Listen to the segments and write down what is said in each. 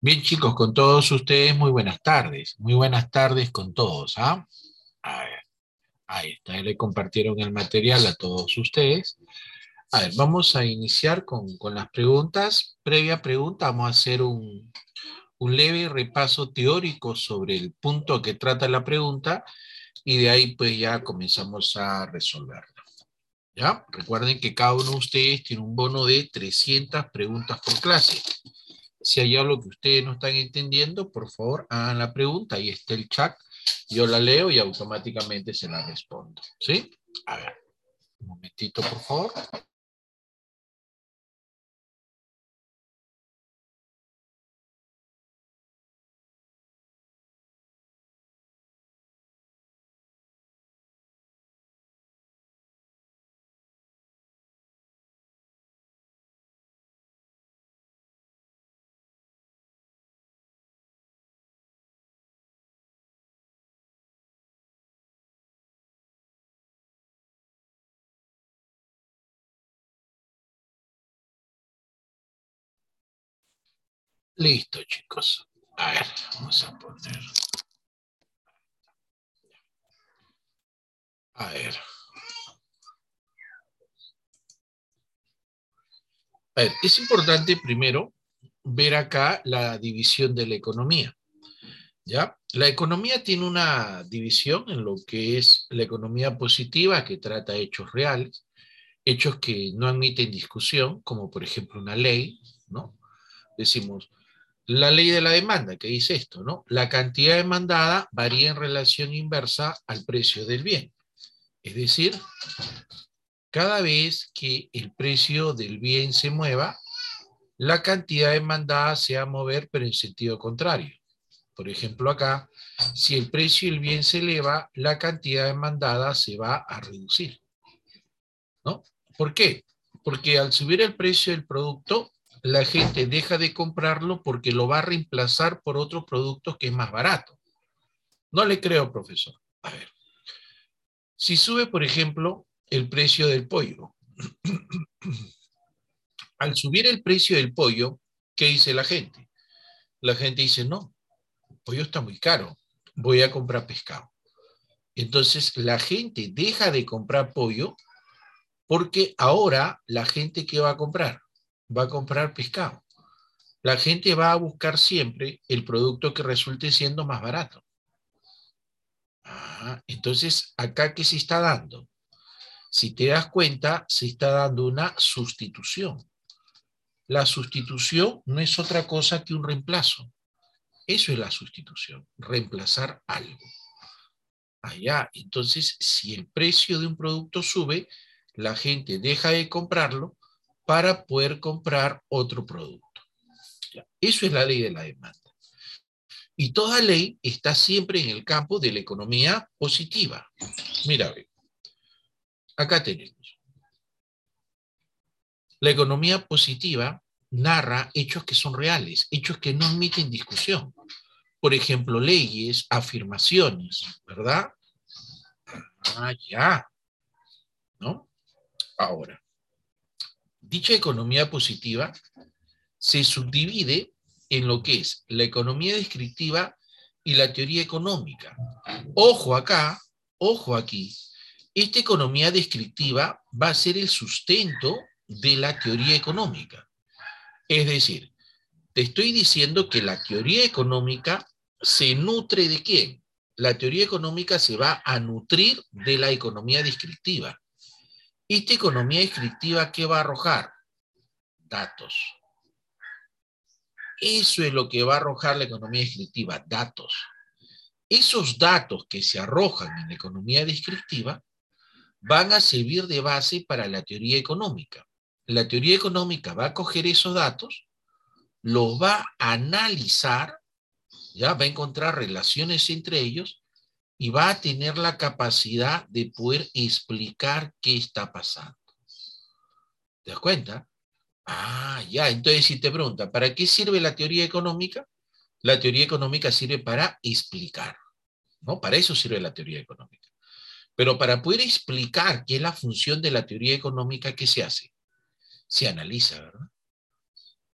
Bien, chicos, con todos ustedes, muy buenas tardes. Muy buenas tardes con todos, ¿ah? A ver, ahí está, ya le compartieron el material a todos ustedes. A ver, vamos a iniciar con las preguntas. Previa pregunta, vamos a hacer un leve repaso teórico sobre el punto que trata la pregunta y de ahí pues ya comenzamos a resolverla. ¿Ya? Recuerden que cada uno de ustedes tiene un bono de 300 preguntas por clase. Si hay algo que ustedes no están entendiendo, por favor, hagan la pregunta. Ahí está el chat. Yo la leo y automáticamente se la respondo. ¿Sí? A ver, un momentito, por favor. Listo, chicos. A ver, vamos a poner. A ver. A ver, es importante primero ver acá la división de la economía. ¿Ya? La economía tiene una división en lo que es la economía positiva, que trata hechos reales, hechos que no admiten discusión, como por ejemplo una ley, ¿no? Decimos, la ley de la demanda, que dice esto, ¿no? La cantidad demandada varía en relación inversa al precio del bien. Es decir, cada vez que el precio del bien se mueva, la cantidad demandada se va a mover, pero en sentido contrario. Por ejemplo, acá, si el precio del bien se eleva, la cantidad demandada se va a reducir, ¿no? ¿Por qué? Porque al subir el precio del producto, la gente deja de comprarlo porque lo va a reemplazar por otros productos que es más barato. No le creo, profesor. A ver, si sube, por ejemplo, el precio del pollo, al subir el precio del pollo, ¿qué dice la gente? La gente dice, no, el pollo está muy caro, voy a comprar pescado. Entonces la gente deja de comprar pollo porque ahora la gente ¿qué va a comprar pescado. La gente va a buscar siempre el producto que resulte siendo más barato. Entonces, ¿acá qué se está dando? Si te das cuenta, se está dando una sustitución. La sustitución no es otra cosa que un reemplazo. Eso es la sustitución, reemplazar algo. Entonces, si el precio de un producto sube, la gente deja de comprarlo para poder comprar otro producto. Eso es la ley de la demanda. Y toda ley está siempre en el campo de la economía positiva. Mira, acá tenemos. La economía positiva narra hechos que son reales, hechos que no admiten discusión. Por ejemplo, leyes, afirmaciones, ¿verdad? Ya, ¿no? Ahora, dicha economía positiva se subdivide en lo que es la economía descriptiva y la teoría económica. Ojo acá, ojo aquí. Esta economía descriptiva va a ser el sustento de la teoría económica. Es decir, te estoy diciendo que la teoría económica se nutre ¿de quién? La teoría económica se va a nutrir de la economía descriptiva. Esta economía descriptiva, ¿qué va a arrojar? Datos. Eso es lo que va a arrojar la economía descriptiva, datos. Esos datos que se arrojan en la economía descriptiva van a servir de base para la teoría económica. La teoría económica va a coger esos datos, los va a analizar, ya va a encontrar relaciones entre ellos y va a tener la capacidad de poder explicar qué está pasando. ¿Te das cuenta? Entonces si te pregunta, ¿para qué sirve la teoría económica? La teoría económica sirve para explicar, ¿no? Para eso sirve la teoría económica. Pero para poder explicar qué es la función de la teoría económica, ¿qué se hace? Se analiza, ¿verdad?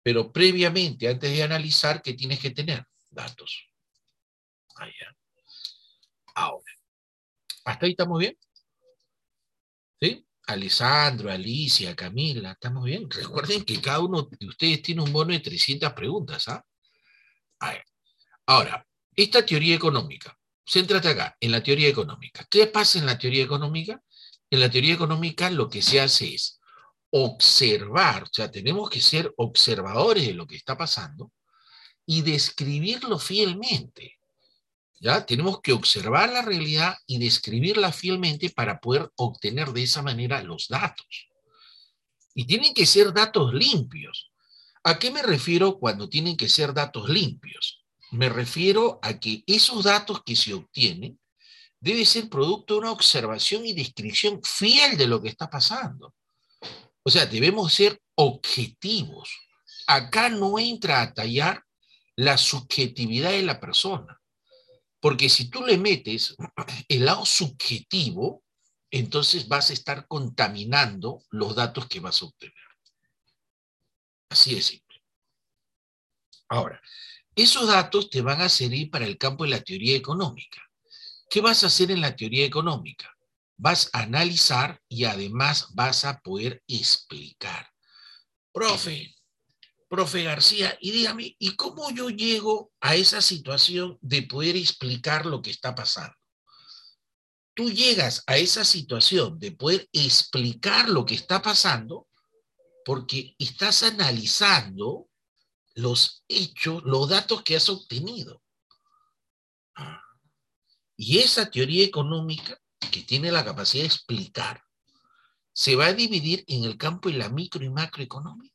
Pero previamente, antes de analizar, ¿qué tienes que tener? Datos. Allá. Ahora, ¿hasta ahí estamos bien? ¿Sí? Alessandro, Alicia, Camila, ¿estamos bien? Recuerden que cada uno de ustedes tiene un bono de 300 preguntas, ¿ah? Ahora, esta teoría económica, céntrate acá, en la teoría económica. ¿Qué pasa en la teoría económica? En la teoría económica lo que se hace es observar, o sea, tenemos que ser observadores de lo que está pasando y describirlo fielmente. ¿Ya? Tenemos que observar la realidad y describirla fielmente para poder obtener de esa manera los datos. Y tienen que ser datos limpios. ¿A qué me refiero cuando tienen que ser datos limpios? Me refiero a que esos datos que se obtienen deben ser producto de una observación y descripción fiel de lo que está pasando. O sea, debemos ser objetivos. Acá no entra a tallar la subjetividad de la persona. Porque si tú le metes el lado subjetivo, entonces vas a estar contaminando los datos que vas a obtener. Así de simple. Ahora, esos datos te van a servir para el campo de la teoría económica. ¿Qué vas a hacer en la teoría económica? Vas a analizar y además vas a poder explicar. Profe, profe García, y dígame, ¿y cómo yo llego a esa situación de poder explicar lo que está pasando? Tú llegas a esa situación de poder explicar lo que está pasando porque estás analizando los hechos, los datos que has obtenido. Y esa teoría económica que tiene la capacidad de explicar se va a dividir en el campo de la micro y macroeconomía.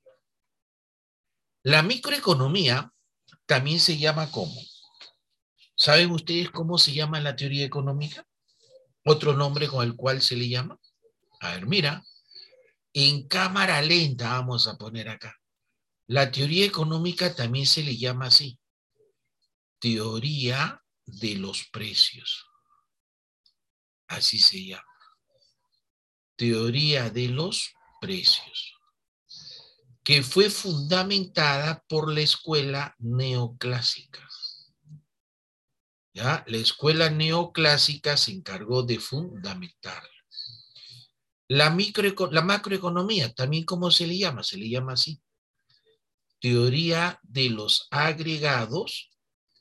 La microeconomía también se llama ¿cómo? ¿Saben ustedes cómo se llama la teoría económica? Otro nombre con el cual se le llama. A ver, mira, en cámara lenta vamos a poner acá. La teoría económica también se le llama así, teoría de los precios. Así se llama, teoría de los precios, que fue fundamentada por la escuela neoclásica. ¿Ya? La escuela neoclásica se encargó de fundamentarla. La macroeconomía, también ¿cómo se le llama así, teoría de los agregados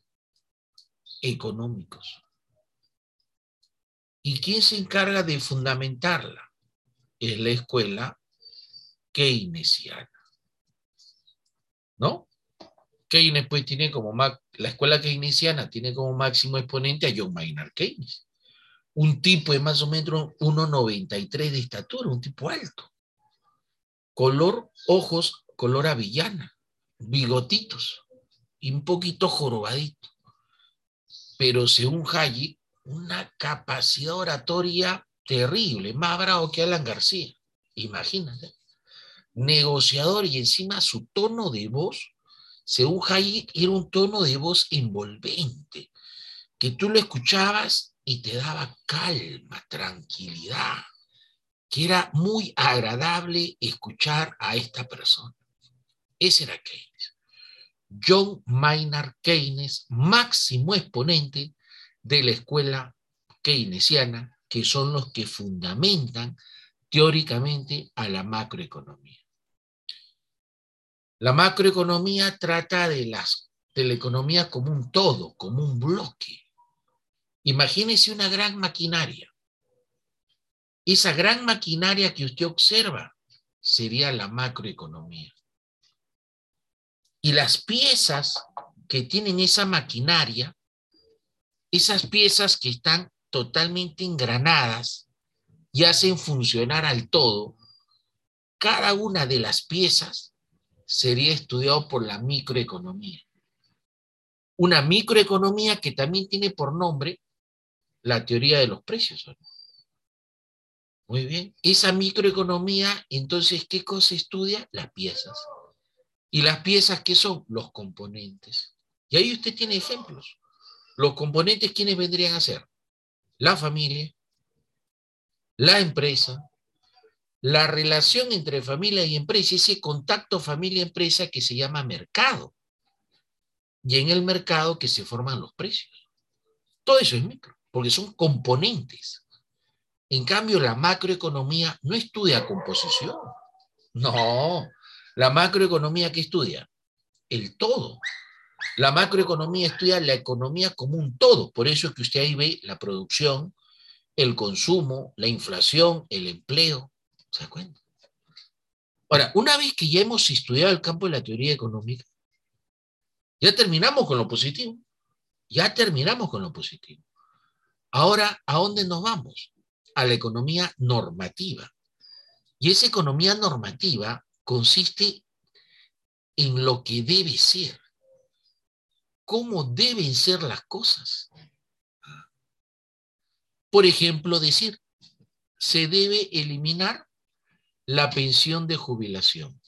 económicos. ¿Y quién se encarga de fundamentarla? Es la escuela keynesiana, ¿no? Keynes pues tiene como, la escuela keynesiana tiene como máximo exponente a John Maynard Keynes, un tipo de más o menos 1,93 de estatura, un tipo alto, color, ojos, color avellana, bigotitos y un poquito jorobadito, pero según Hayek, una capacidad oratoria terrible, más bravo que Alan García, imagínate. Negociador y encima su tono de voz, según Hayek, era un tono de voz envolvente, que tú lo escuchabas y te daba calma, tranquilidad, que era muy agradable escuchar a esta persona. Ese era Keynes. John Maynard Keynes, máximo exponente de la escuela keynesiana, que son los que fundamentan teóricamente a la macroeconomía. La macroeconomía trata de la economía como un todo, como un bloque. Imagínese una gran maquinaria. Esa gran maquinaria que usted observa sería la macroeconomía. Y las piezas que tienen esa maquinaria, esas piezas que están totalmente engranadas y hacen funcionar al todo, cada una de las piezas sería estudiado por la microeconomía. Una microeconomía que también tiene por nombre la teoría de los precios. Muy bien. Esa microeconomía, entonces, ¿qué cosa estudia? Las piezas. ¿Y las piezas qué son? Los componentes. Y ahí usted tiene ejemplos. Los componentes, ¿quiénes vendrían a ser? La familia, la empresa, la relación entre familia y empresa, ese contacto familia-empresa que se llama mercado. Y en el mercado que se forman los precios. Todo eso es micro, porque son componentes. En cambio, la macroeconomía no estudia composición. No, la macroeconomía ¿qué estudia? El todo. La macroeconomía estudia la economía como un todo. Por eso es que usted ahí ve la producción, el consumo, la inflación, el empleo. ¿Se da cuenta? Ahora, una vez que ya hemos estudiado el campo de la teoría económica, ya terminamos con lo positivo. Ya terminamos con lo positivo. Ahora, ¿a dónde nos vamos? A la economía normativa. Y esa economía normativa consiste en lo que debe ser, cómo deben ser las cosas. Por ejemplo, decir, se debe eliminar la pensión de jubilación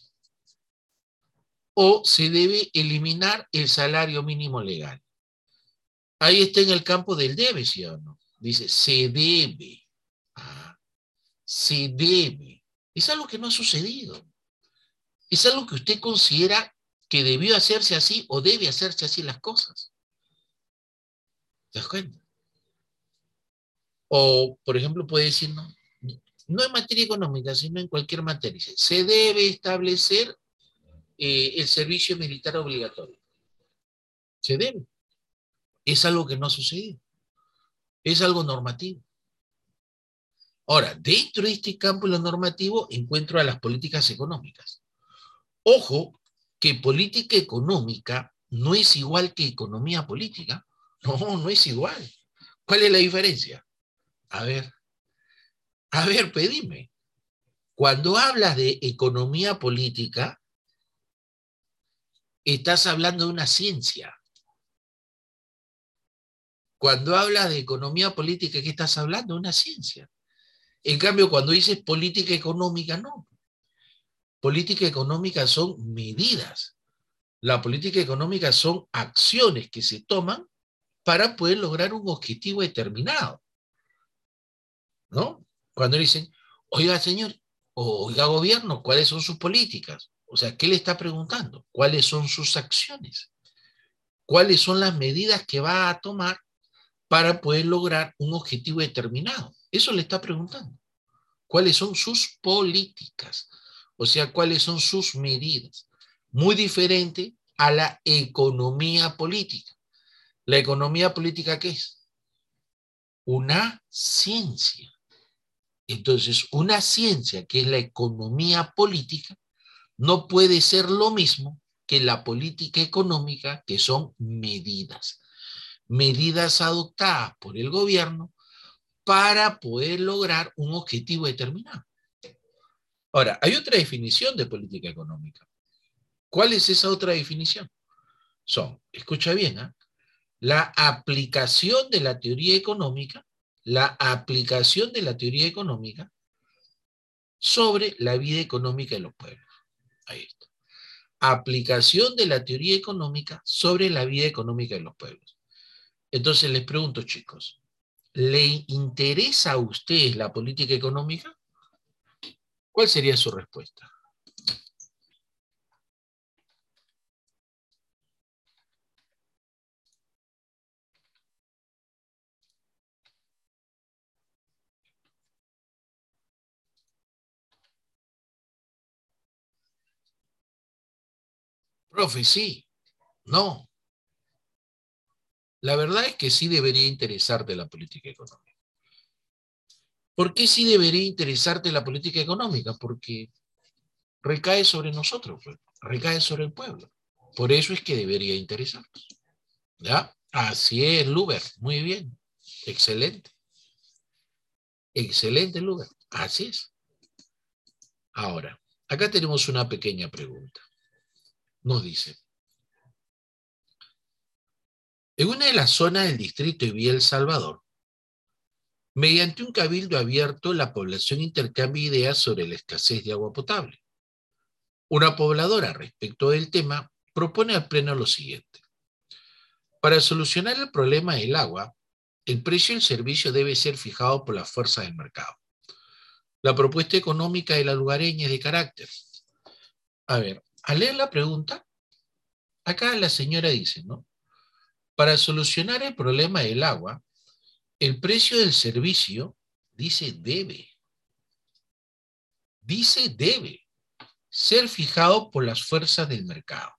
o se debe eliminar el salario mínimo legal. Ahí está en el campo del debe, ¿sí o no? Dice, se debe. Ah, se debe. Es algo que no ha sucedido. Es algo que usted considera que debió hacerse así o debe hacerse así las cosas. ¿Te das cuenta? O, por ejemplo, puede decir, no, no en materia económica, sino en cualquier materia. Se debe establecer el servicio militar obligatorio. Se debe. Es algo que no ha sucedido. Es algo normativo. Ahora, dentro de este campo de lo normativo encuentro a las políticas económicas. Ojo, que política económica no es igual que economía política. No, no es igual. ¿Cuál es la diferencia? A ver, pedime. Cuando hablas de economía política, estás hablando de una ciencia. Cuando hablas de economía política, ¿qué estás hablando? De una ciencia. En cambio, cuando dices política económica, no. Política económica son medidas. La política económica son acciones que se toman para poder lograr un objetivo determinado, ¿no? Cuando dicen, oiga, señor, o oiga, gobierno, ¿cuáles son sus políticas? O sea, ¿qué le está preguntando? ¿Cuáles son sus acciones? ¿Cuáles son las medidas que va a tomar para poder lograr un objetivo determinado? Eso le está preguntando. ¿Cuáles son sus políticas? O sea, ¿cuáles son sus medidas? Muy diferente a la economía política. ¿La economía política qué es? Una ciencia. Entonces, una ciencia que es la economía política no puede ser lo mismo que la política económica, que son medidas. Medidas adoptadas por el gobierno para poder lograr un objetivo determinado. Ahora, hay otra definición de política económica. ¿Cuál es esa otra definición? Son, escucha bien, ¿eh? La aplicación de la teoría económica, la aplicación de la teoría económica sobre la vida económica de los pueblos. Ahí está. Aplicación de la teoría económica sobre la vida económica de los pueblos. Entonces les pregunto, chicos, ¿le interesa a ustedes la política económica? ¿Cuál sería su respuesta? Profe, sí, no. La verdad es que sí debería interesarte la política económica. ¿Por qué sí debería interesarte la política económica? Porque recae sobre nosotros, pues, recae sobre el pueblo. Por eso es que debería interesarnos. ¿Ya? Así es, Luber. Muy bien. Excelente. Excelente, Luber. Así es. Ahora, acá tenemos una pequeña pregunta. Nos dice, en una de las zonas del distrito de Villa El Salvador, mediante un cabildo abierto, la población intercambia ideas sobre la escasez de agua potable. Una pobladora, respecto del tema, propone al Pleno lo siguiente. Para solucionar el problema del agua, el precio del servicio debe ser fijado por las fuerzas del mercado. La propuesta económica de la lugareña es de carácter. A ver, al leer la pregunta, acá la señora dice, ¿no? Para solucionar el problema del agua, el precio del servicio, dice debe ser fijado por las fuerzas del mercado.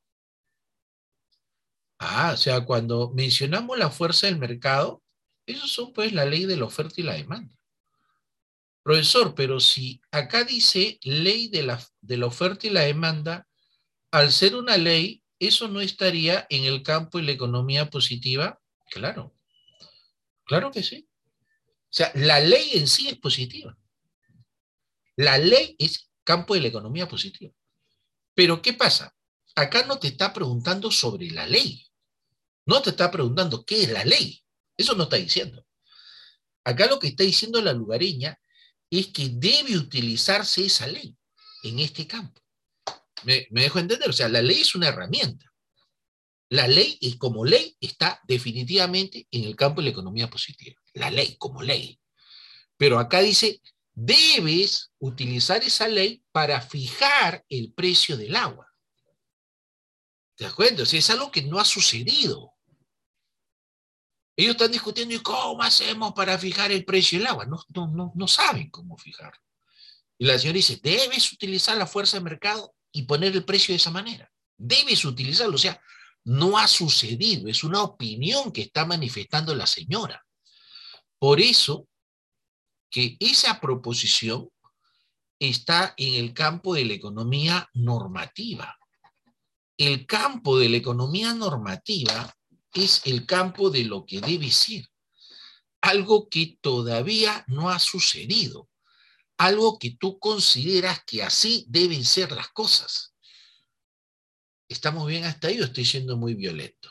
O sea, cuando mencionamos la fuerza del mercado, eso son pues la ley de la oferta y la demanda. Profesor, pero si acá dice ley de la oferta y la demanda, al ser una ley, ¿eso no estaría en el campo de la economía positiva? Claro, claro que sí. O sea, la ley en sí es positiva. La ley es campo de la economía positiva. Pero ¿qué pasa? Acá no te está preguntando sobre la ley. No te está preguntando qué es la ley. Eso no está diciendo. Acá lo que está diciendo la lugareña es que debe utilizarse esa ley en este campo. ¿Me dejo entender? O sea, la ley es una herramienta. La ley, como ley, está definitivamente en el campo de la economía positiva. La ley como ley. Pero acá dice, debes utilizar esa ley para fijar el precio del agua. ¿Te das cuenta? O sea, es algo que no ha sucedido. Ellos están discutiendo, ¿y cómo hacemos para fijar el precio del agua? No saben cómo fijarlo. Y la señora dice, debes utilizar la fuerza de mercado y poner el precio de esa manera. Debes utilizarlo. O sea, no ha sucedido. Es una opinión que está manifestando la señora. Por eso que esa proposición está en el campo de la economía normativa. El campo de la economía normativa es el campo de lo que debe ser. Algo que todavía no ha sucedido. Algo que tú consideras que así deben ser las cosas. ¿Estamos bien hasta ahí o estoy siendo muy violento?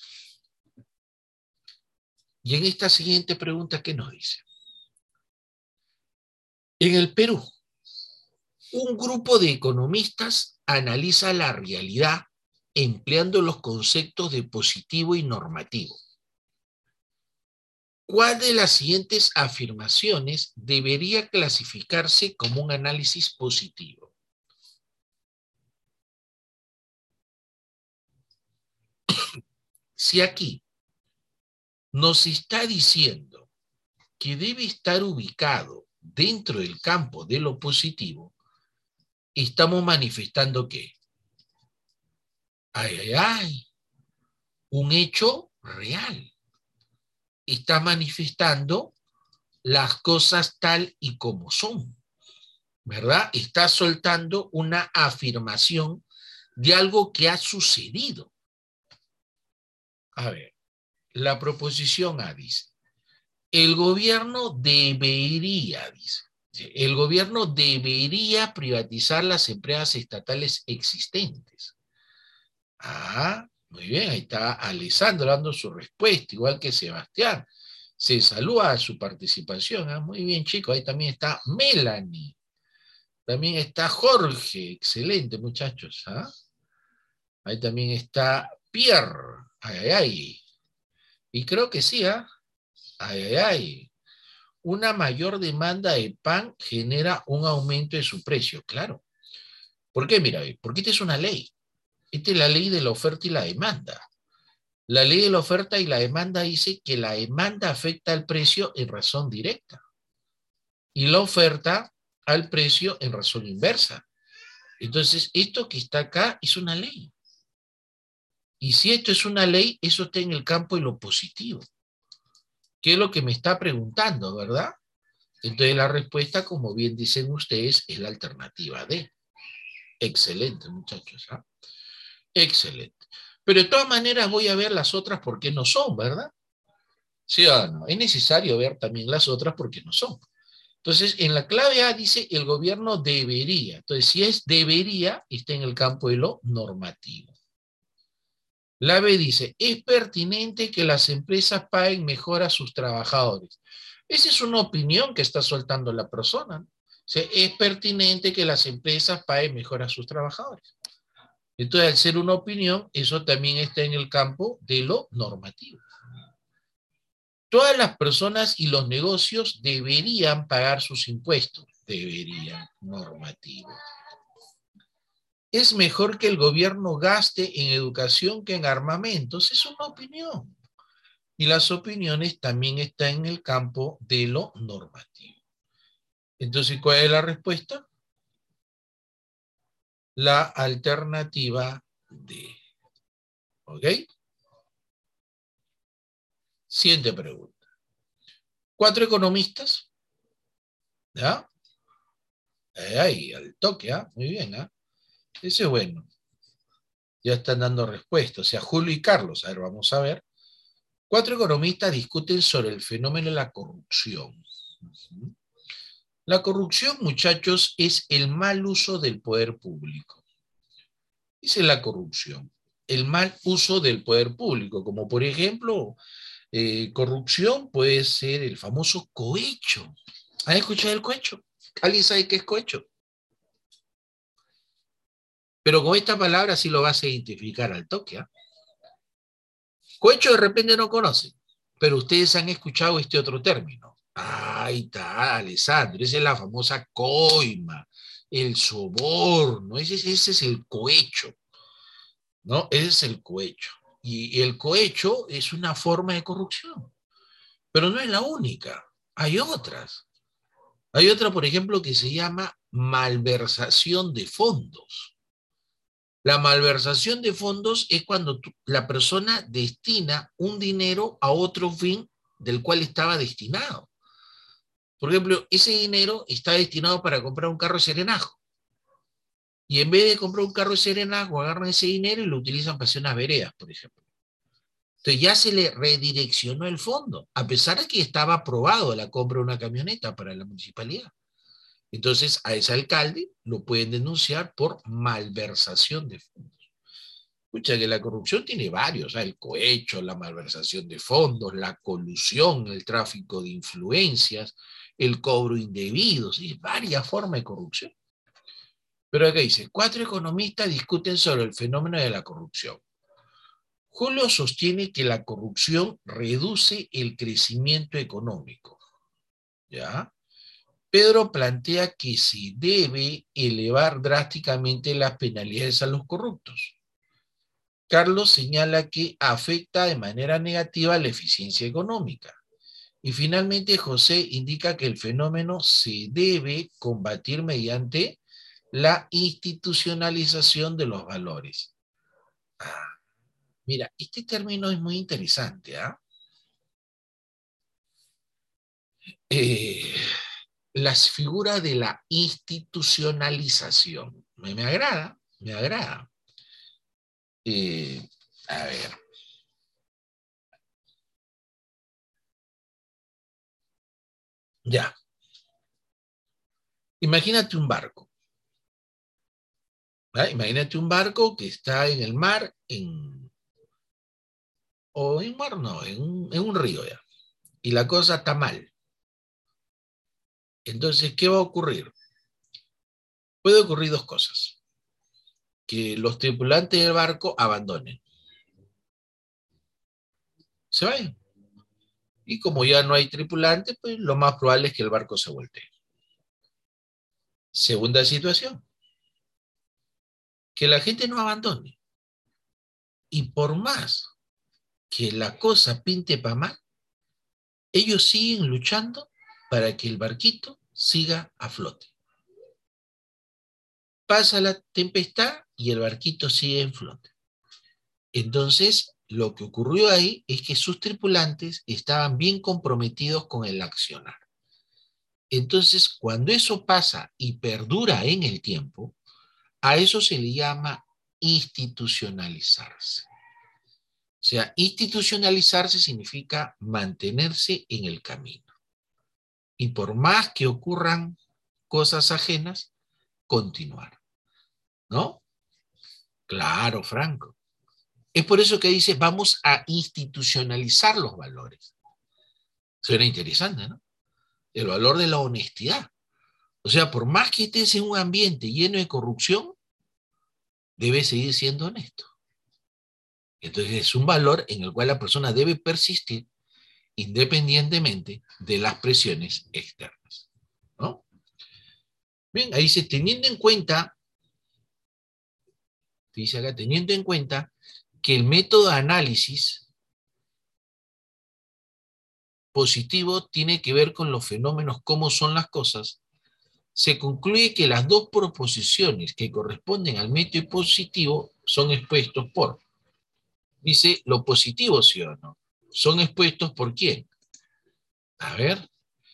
Y en esta siguiente pregunta, ¿qué nos dice? En el Perú, un grupo de economistas analiza la realidad empleando los conceptos de positivo y normativo. ¿Cuál de las siguientes afirmaciones debería clasificarse como un análisis positivo? Si aquí nos está diciendo que debe estar ubicado dentro del campo de lo positivo, estamos manifestando que, un hecho real. Está manifestando las cosas tal y como son, ¿verdad? Está soltando una afirmación de algo que ha sucedido. A ver, la proposición A dice, el gobierno debería, dice, el gobierno debería privatizar las empresas estatales existentes. Muy bien, ahí está Alessandro dando su respuesta, igual que Sebastián. Se saluda a su participación. Muy bien, chicos, ahí también está Melanie. También está Jorge, excelente, muchachos. Ahí también está Pierre. Y creo que sí, Una mayor demanda de pan genera un aumento de su precio, claro. ¿Por qué? Mira, porque esta es una ley. Esta es la ley de la oferta y la demanda. La ley de la oferta y la demanda dice que la demanda afecta al precio en razón directa y la oferta al precio en razón inversa. Entonces, esto que está acá es una ley. Y si esto es una ley, eso está en el campo de lo positivo. ¿Qué es lo que me está preguntando, verdad? Entonces la respuesta, como bien dicen ustedes, es la alternativa D. Excelente, muchachos. Excelente. Pero de todas maneras voy a ver las otras porque no son, ¿verdad? ¿Sí o no? Es necesario ver también las otras porque no son. Entonces, en la clave A dice el gobierno debería. Entonces, si es debería, está en el campo de lo normativo. La B dice, es pertinente que las empresas paguen mejor a sus trabajadores. Esa es una opinión que está soltando la persona, ¿no? O sea, es pertinente que las empresas paguen mejor a sus trabajadores. Entonces, al ser una opinión, eso también está en el campo de lo normativo. Todas las personas y los negocios deberían pagar sus impuestos. Deberían, normativo. Es mejor que el gobierno gaste en educación que en armamentos. Es una opinión. Y las opiniones también están en el campo de lo normativo. Entonces, ¿cuál es la respuesta? La alternativa D. ¿Ok? Siguiente pregunta. 4 economistas, ¿ya? Ahí, al toque, ¿ah? Muy bien, ¿ah? Ese es bueno. Ya están dando respuesta. O sea, Julio y Carlos. A ver, vamos a ver. 4 economistas discuten sobre el fenómeno de la corrupción. La corrupción, muchachos, es el mal uso del poder público. Esa es la corrupción. El mal uso del poder público, como por ejemplo, corrupción puede ser el famoso cohecho. ¿Has escuchado el cohecho? ¿Alguien sabe qué es cohecho? Pero con esta palabra sí lo vas a identificar al toque, ¿eh? Cohecho de repente no conocen, pero ustedes han escuchado este otro término. Ahí está, Alessandro, esa es la famosa coima, el soborno, ese es el cohecho, ¿no? Ese es el cohecho. Y el cohecho es una forma de corrupción, pero no es la única, hay otras. Hay otra, por ejemplo, que se llama malversación de fondos. La malversación de fondos es cuando la persona destina un dinero a otro fin del cual estaba destinado. Por ejemplo, ese dinero está destinado para comprar un carro de serenazgo. Y en vez de comprar un carro de serenazgo, agarran ese dinero y lo utilizan para hacer unas veredas, por ejemplo. Entonces ya se le redireccionó el fondo, a pesar de que estaba aprobado la compra de una camioneta para la municipalidad. Entonces a ese alcalde lo pueden denunciar por malversación de fondos. Escucha que la corrupción tiene varios, el cohecho, la malversación de fondos, la colusión, el tráfico de influencias, el cobro indebido, ¿sí? Varias formas de corrupción. Pero acá dice, 4 economistas discuten sobre el fenómeno de la corrupción. Julio sostiene que la corrupción reduce el crecimiento económico, ¿ya? Pedro plantea que se debe elevar drásticamente las penalidades a los corruptos. Carlos señala que afecta de manera negativa la eficiencia económica. Y finalmente José indica que el fenómeno se debe combatir mediante la institucionalización de los valores. Ah, mira, este término es muy interesante, ¿ah? Eh, las figuras de la institucionalización. Me agrada, me agrada. A ver, ya. Imagínate un barco. ¿Vale? Imagínate un barco que está en el mar, o en mar no, en un río ya. Y la cosa está mal. Entonces, ¿qué va a ocurrir? Puede ocurrir dos cosas. Que los tripulantes del barco abandonen. Se vayan. Y como ya no hay tripulantes, pues lo más probable es que el barco se voltee. Segunda situación, que la gente no abandone. Y por más que la cosa pinte para mal, ellos siguen luchando para que el barquito siga a flote. Pasa la tempestad y el barquito sigue en flote. Entonces, lo que ocurrió ahí es que sus tripulantes estaban bien comprometidos con el accionar. Entonces, cuando eso pasa y perdura en el tiempo, a eso se le llama institucionalizarse. O sea, institucionalizarse significa mantenerse en el camino. Y por más que ocurran cosas ajenas, continuar. ¿No? Claro, Franco. Es por eso que dice, vamos a institucionalizar los valores. Suena interesante, ¿no? El valor de la honestidad. O sea, por más que estés en un ambiente lleno de corrupción, debes seguir siendo honesto. Entonces es un valor en el cual la persona debe persistir independientemente de las presiones externas, ¿no? Bien, ahí dice, teniendo en cuenta, dice acá, teniendo en cuenta que el método de análisis positivo tiene que ver con los fenómenos, cómo son las cosas, se concluye que las dos proposiciones que corresponden al método positivo son expuestos por, dice, lo positivo, ¿sí o no? ¿Son expuestos por quién? A ver,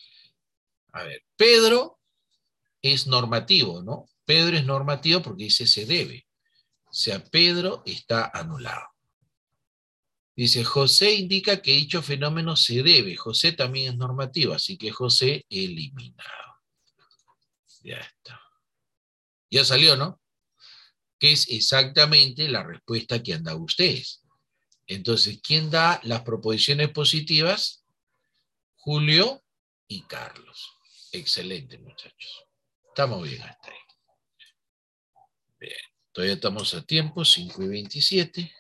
Pedro es normativo, ¿no? Pedro es normativo porque dice se debe. O sea, Pedro está anulado. Dice, José indica que dicho fenómeno se debe. José también es normativo, así que José eliminado. Ya está. Ya salió, ¿no? Que es exactamente la respuesta que han dado ustedes. Entonces, ¿quién da las proposiciones positivas? Julio y Carlos. Excelente, muchachos. Estamos bien hasta ahí. Bien, todavía estamos a tiempo, 5:27.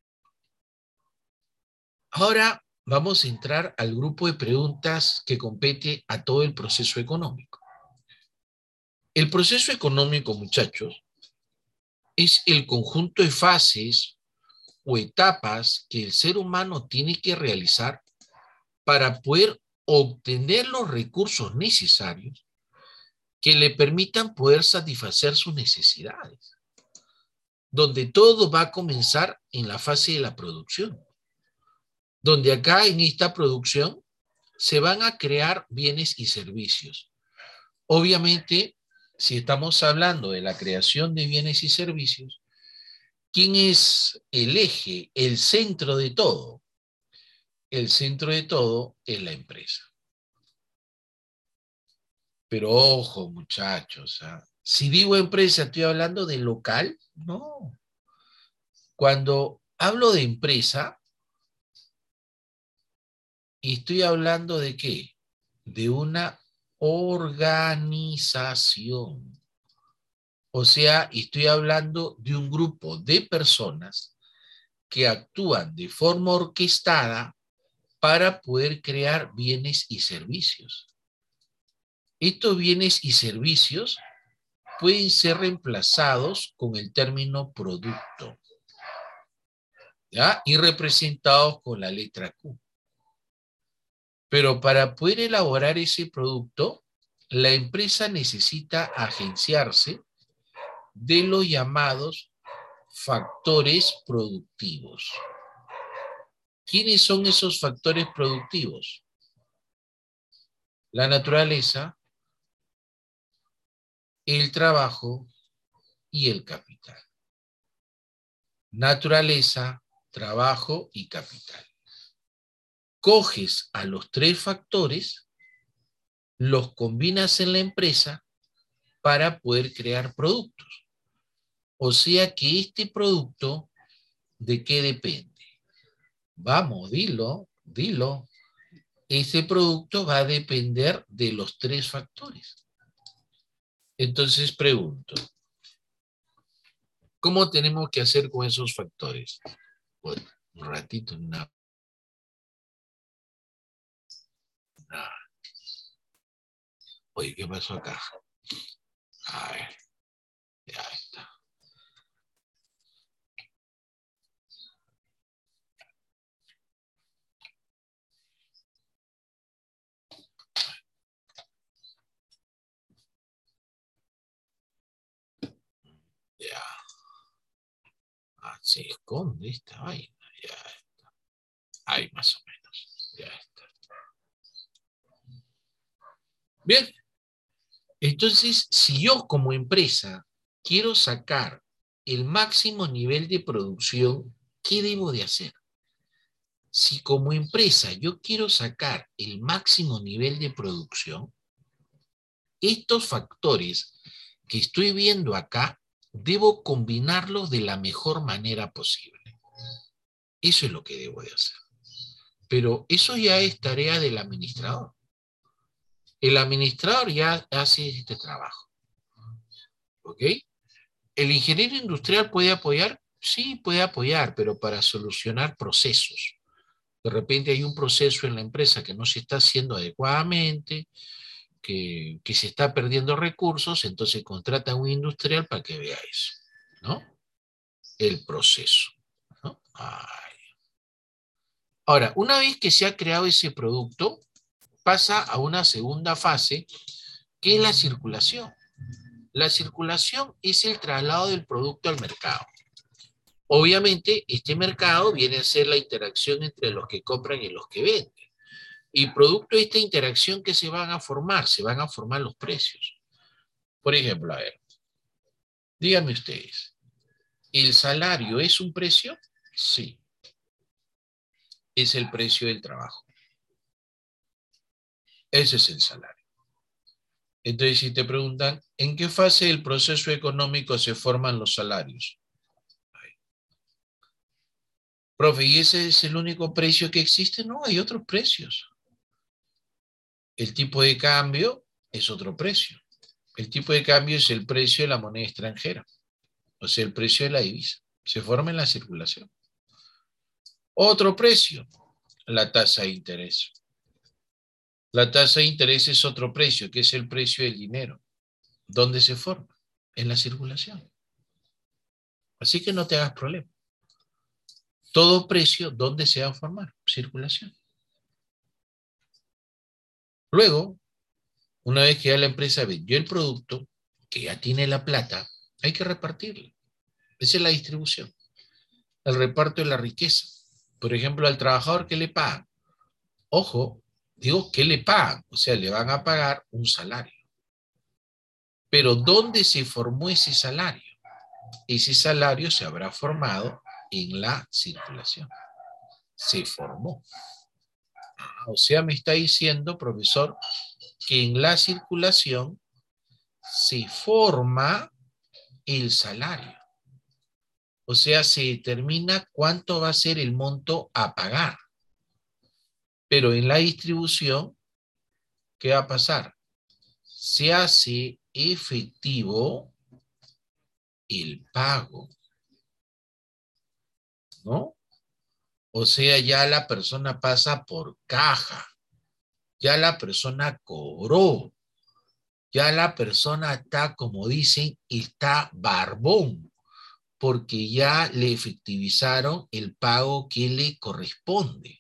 Ahora vamos a entrar al grupo de preguntas que compete a todo el proceso económico. El proceso económico, muchachos, es el conjunto de fases o etapas que el ser humano tiene que realizar para poder obtener los recursos necesarios que le permitan poder satisfacer sus necesidades, donde todo va a comenzar en la fase de la producción, donde acá en esta producción se van a crear bienes y servicios. Obviamente, si estamos hablando de la creación de bienes y servicios, ¿quién es el eje, el centro de todo? El centro de todo es la empresa. Pero ojo, muchachos, ¿eh? Si digo empresa, ¿estoy hablando de local? No. Cuando hablo de empresa, estoy hablando de ¿qué? De una organización. O sea, estoy hablando de un grupo de personas que actúan de forma orquestada para poder crear bienes y servicios. Estos bienes y servicios pueden ser reemplazados con el término producto, ¿ya? Y representados con la letra Q. Pero para poder elaborar ese producto, la empresa necesita agenciarse de los llamados factores productivos. ¿Quiénes son esos factores productivos? La naturaleza, el trabajo y el capital. Naturaleza, trabajo y capital. Coges a los tres factores, los combinas en la empresa para poder crear productos. O sea que este producto, ¿de qué depende? Vamos, dilo, dilo. Ese producto va a depender de los tres factores. Entonces pregunto, ¿cómo tenemos que hacer con esos factores? Bueno, un ratito, nada. Oye, ¿qué pasó acá? A ver, ya está. Ya. Ah, se esconde esta vaina. Ya está. Ahí más o menos. Ya está. Bien. Entonces, si yo como empresa quiero sacar el máximo nivel de producción, ¿qué debo de hacer? Si como empresa yo quiero sacar el máximo nivel de producción, estos factores que estoy viendo acá, debo combinarlos de la mejor manera posible. Eso es lo que debo de hacer. Pero eso ya es tarea del administrador. El administrador ya hace este trabajo. ¿Ok? ¿El ingeniero industrial puede apoyar? Sí, puede apoyar, pero para solucionar procesos, De repente hay un proceso en la empresa que no se está haciendo adecuadamente, que se está perdiendo recursos, entonces contrata a un industrial para que vea eso, ¿no? El proceso, ¿no? Ay. Ahora, una vez que se ha creado ese producto, pasa a una segunda fase, que es la circulación. La circulación es el traslado del producto al mercado. Obviamente, este mercado viene a ser la interacción entre los que compran y los que venden. Y producto de esta interacción que se van a formar los precios. Por ejemplo, a ver, díganme ustedes, ¿el salario es un precio? Sí, es el precio del trabajo. Ese es el salario. Entonces, si te preguntan, ¿en qué fase del proceso económico se forman los salarios? Profe, ¿y ese es el único precio que existe? No, hay otros precios. El tipo de cambio es otro precio. El tipo de cambio es el precio de la moneda extranjera, o sea, el precio de la divisa. Se forma en la circulación. Otro precio, la tasa de interés. La tasa de interés es otro precio, que es el precio del dinero. ¿Dónde se forma? En la circulación. Así que no te hagas problema. Todo precio, ¿dónde se va a formar? Circulación. Luego, una vez que ya la empresa vendió el producto, que ya tiene la plata, hay que repartirla. Esa es la distribución. El reparto de la riqueza. Por ejemplo, al trabajador que le pagan. Ojo, digo, ¿qué le pagan? O sea, le van a pagar un salario. Pero ¿dónde se formó ese salario? Ese salario se habrá formado en la circulación. Se formó. O sea, me está diciendo, profesor, que en la circulación se forma el salario. O sea, se determina cuánto va a ser el monto a pagar. Pero en la distribución, ¿qué va a pasar? Se hace efectivo el pago, ¿no? O sea, ya la persona pasa por caja, ya la persona cobró, ya la persona está, como dicen, está barbón, porque ya le efectivizaron el pago que le corresponde.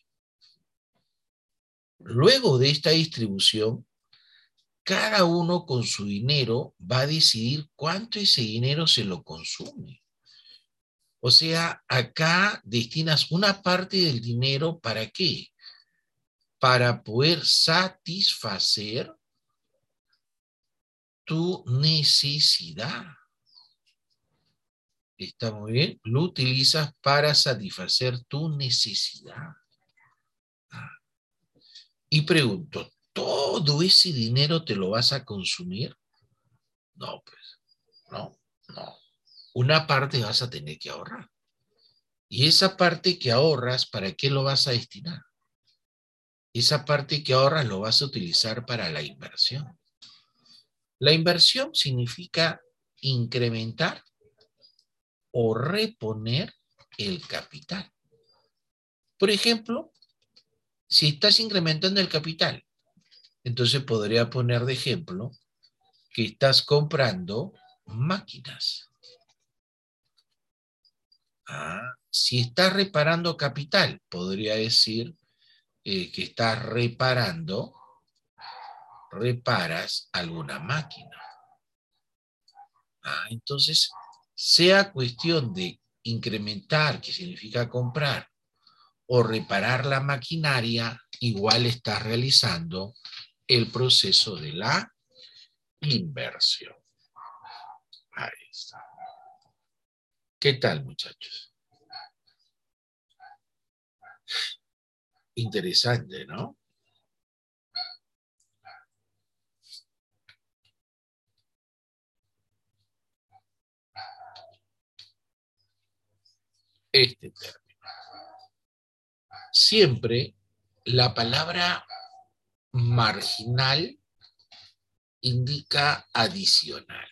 Luego de esta distribución, cada uno con su dinero va a decidir cuánto ese dinero se lo consume. O sea, acá destinas una parte del dinero ¿para qué? Para poder satisfacer tu necesidad. Está muy bien. Lo utilizas para satisfacer tu necesidad. Y pregunto, ¿todo ese dinero te lo vas a consumir? No, pues, no, no. Una parte vas a tener que ahorrar. Y esa parte que ahorras, ¿para qué lo vas a destinar? Esa parte que ahorras lo vas a utilizar para la inversión. La inversión significa incrementar o reponer el capital. Por ejemplo, si estás incrementando el capital, entonces podría poner de ejemplo que estás comprando máquinas. Si estás reparando capital, podría decir que estás reparas alguna máquina. Entonces, sea cuestión de incrementar, que significa comprar, o reparar la maquinaria, igual estás realizando el proceso de la inversión. Ahí está. ¿Qué tal, muchachos? Interesante, ¿no? Este término. Siempre la palabra marginal indica adicional.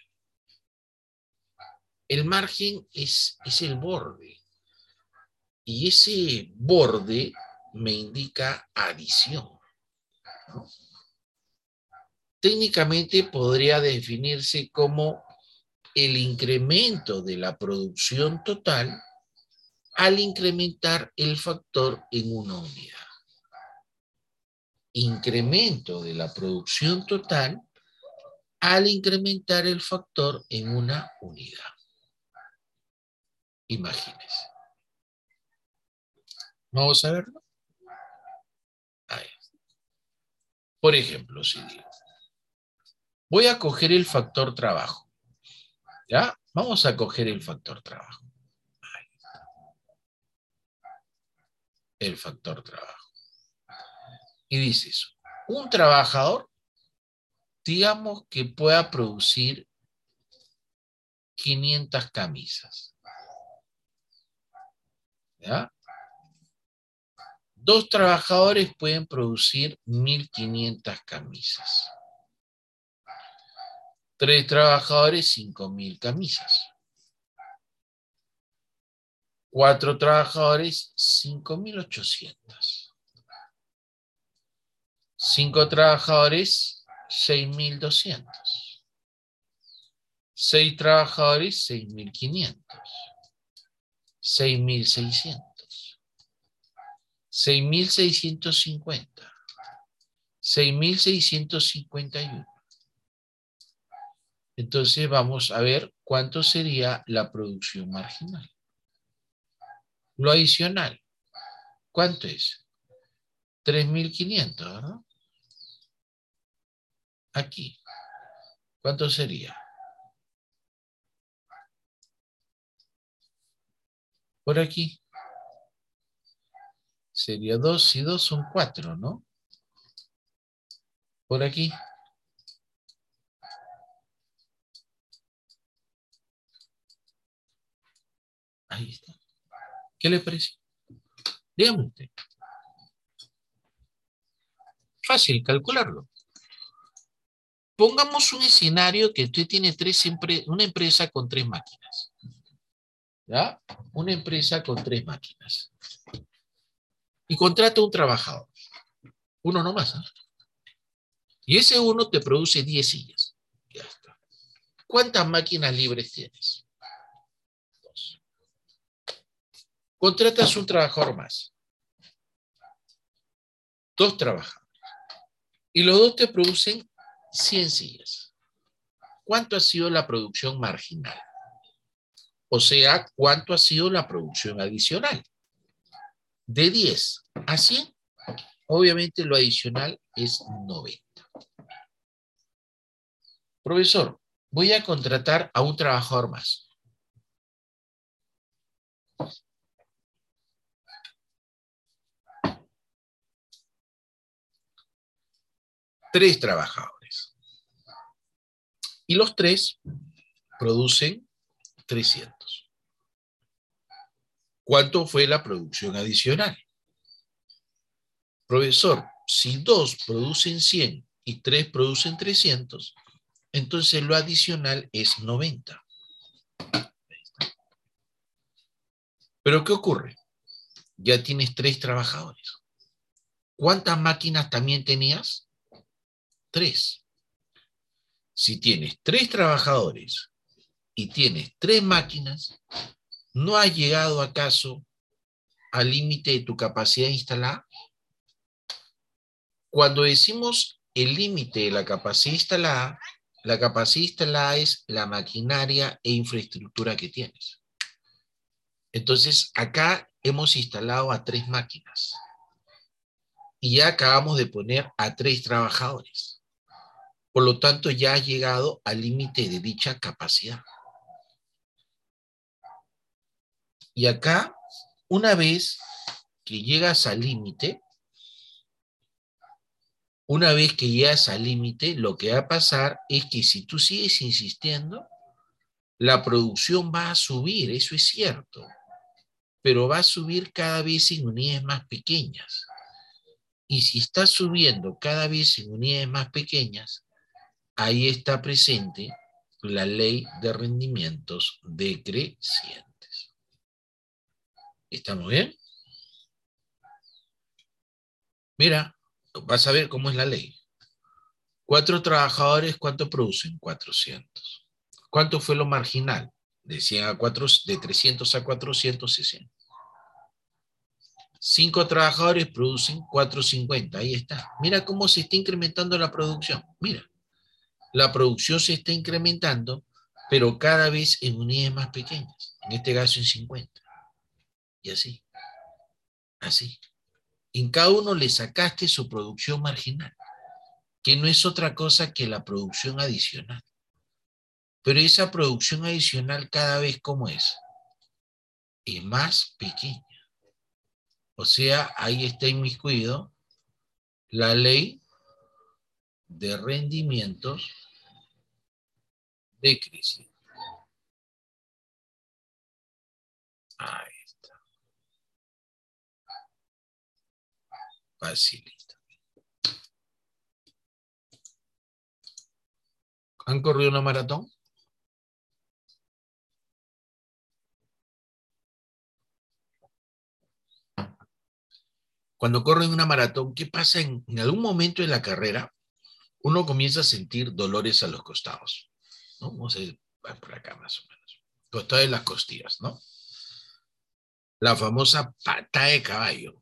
El margen es el borde. Y ese borde me indica adición, ¿no? Técnicamente podría definirse como el incremento de la producción total al incrementar el factor en una unidad. Incremento de la producción total al incrementar el factor en una unidad. Imagínense. Vamos a verlo. Ahí. Por ejemplo, si digo, voy a coger el factor trabajo. ¿Ya? Vamos a coger el factor trabajo. Ahí. El factor trabajo. Y dice eso. Un trabajador, digamos que pueda producir 500 camisas. ¿Ya? Dos trabajadores pueden producir 1500 camisas. Tres trabajadores, 5000 camisas. Cuatro trabajadores, 5800. Cinco trabajadores, 6200. Seis trabajadores, 6500. 6600. 6650. 6651. Entonces vamos a ver cuánto sería la producción marginal. Lo adicional, ¿cuánto es? 3500, ¿verdad? Aquí, ¿cuánto sería? Por aquí. Sería 2 y 2 son 4, ¿no? Por aquí. Ahí está. ¿Qué le parece? Dígame usted. Fácil calcularlo. Pongamos un escenario que usted tiene una empresa con 3 máquinas. ¿Ya? Una empresa con 3 máquinas. Y contrata un trabajador. Uno nomás, ¿eh? Y ese uno te produce 10 sillas. Ya está. ¿Cuántas máquinas libres tienes? 2. Contratas un trabajador más. 2 trabajadores. Y los dos te producen 100 sillas. ¿Cuánto ha sido la producción marginal? O sea, ¿cuánto ha sido la producción adicional? De 10 a 100, obviamente lo adicional es 90. Profesor, voy a contratar a un trabajador más. Tres trabajadores. Y los tres producen 300. ¿Cuánto fue la producción adicional? Profesor, si 2 producen 100 y 3 producen 300, entonces lo adicional es 90. Pero ¿qué ocurre? Ya tienes 3 trabajadores. ¿Cuántas máquinas también tenías? 3. Si tienes 3 trabajadores y tienes 3 máquinas, ¿no has llegado acaso al límite de tu capacidad instalada? Cuando decimos el límite de la capacidad instalada es la maquinaria e infraestructura que tienes. Entonces, acá hemos instalado a 3 máquinas y ya acabamos de poner a 3 trabajadores. Por lo tanto, ya has llegado al límite de dicha capacidad. Y acá, una vez que llegas al límite, lo que va a pasar es que si tú sigues insistiendo, la producción va a subir, eso es cierto, pero va a subir cada vez en unidades más pequeñas. Y si está subiendo cada vez en unidades más pequeñas, ahí está presente la ley de rendimientos decrecientes. ¿Estamos bien? Mira, vas a ver cómo es la ley. 4 trabajadores, ¿cuánto producen? 400. ¿Cuánto fue lo marginal? De 100 a 4, de 300 a 460. 5 trabajadores producen 450. Ahí está. Mira cómo se está incrementando la producción. Mira, la producción se está incrementando, pero cada vez en unidades más pequeñas. En este caso en 50. Y así, así. En cada uno le sacaste su producción marginal, que no es otra cosa que la producción adicional. Pero esa producción adicional cada vez, ¿cómo es? Es más pequeña. O sea, ahí está inmiscuido la ley de rendimientos decrecientes. Ahí está. Facilito. ¿Han corrido una maratón? Cuando corren una maratón, ¿qué pasa en algún momento de la carrera? Uno comienza a sentir dolores a los costados, ¿no? No sé, va por acá más o menos. Costados de las costillas, ¿no? La famosa pata de caballo.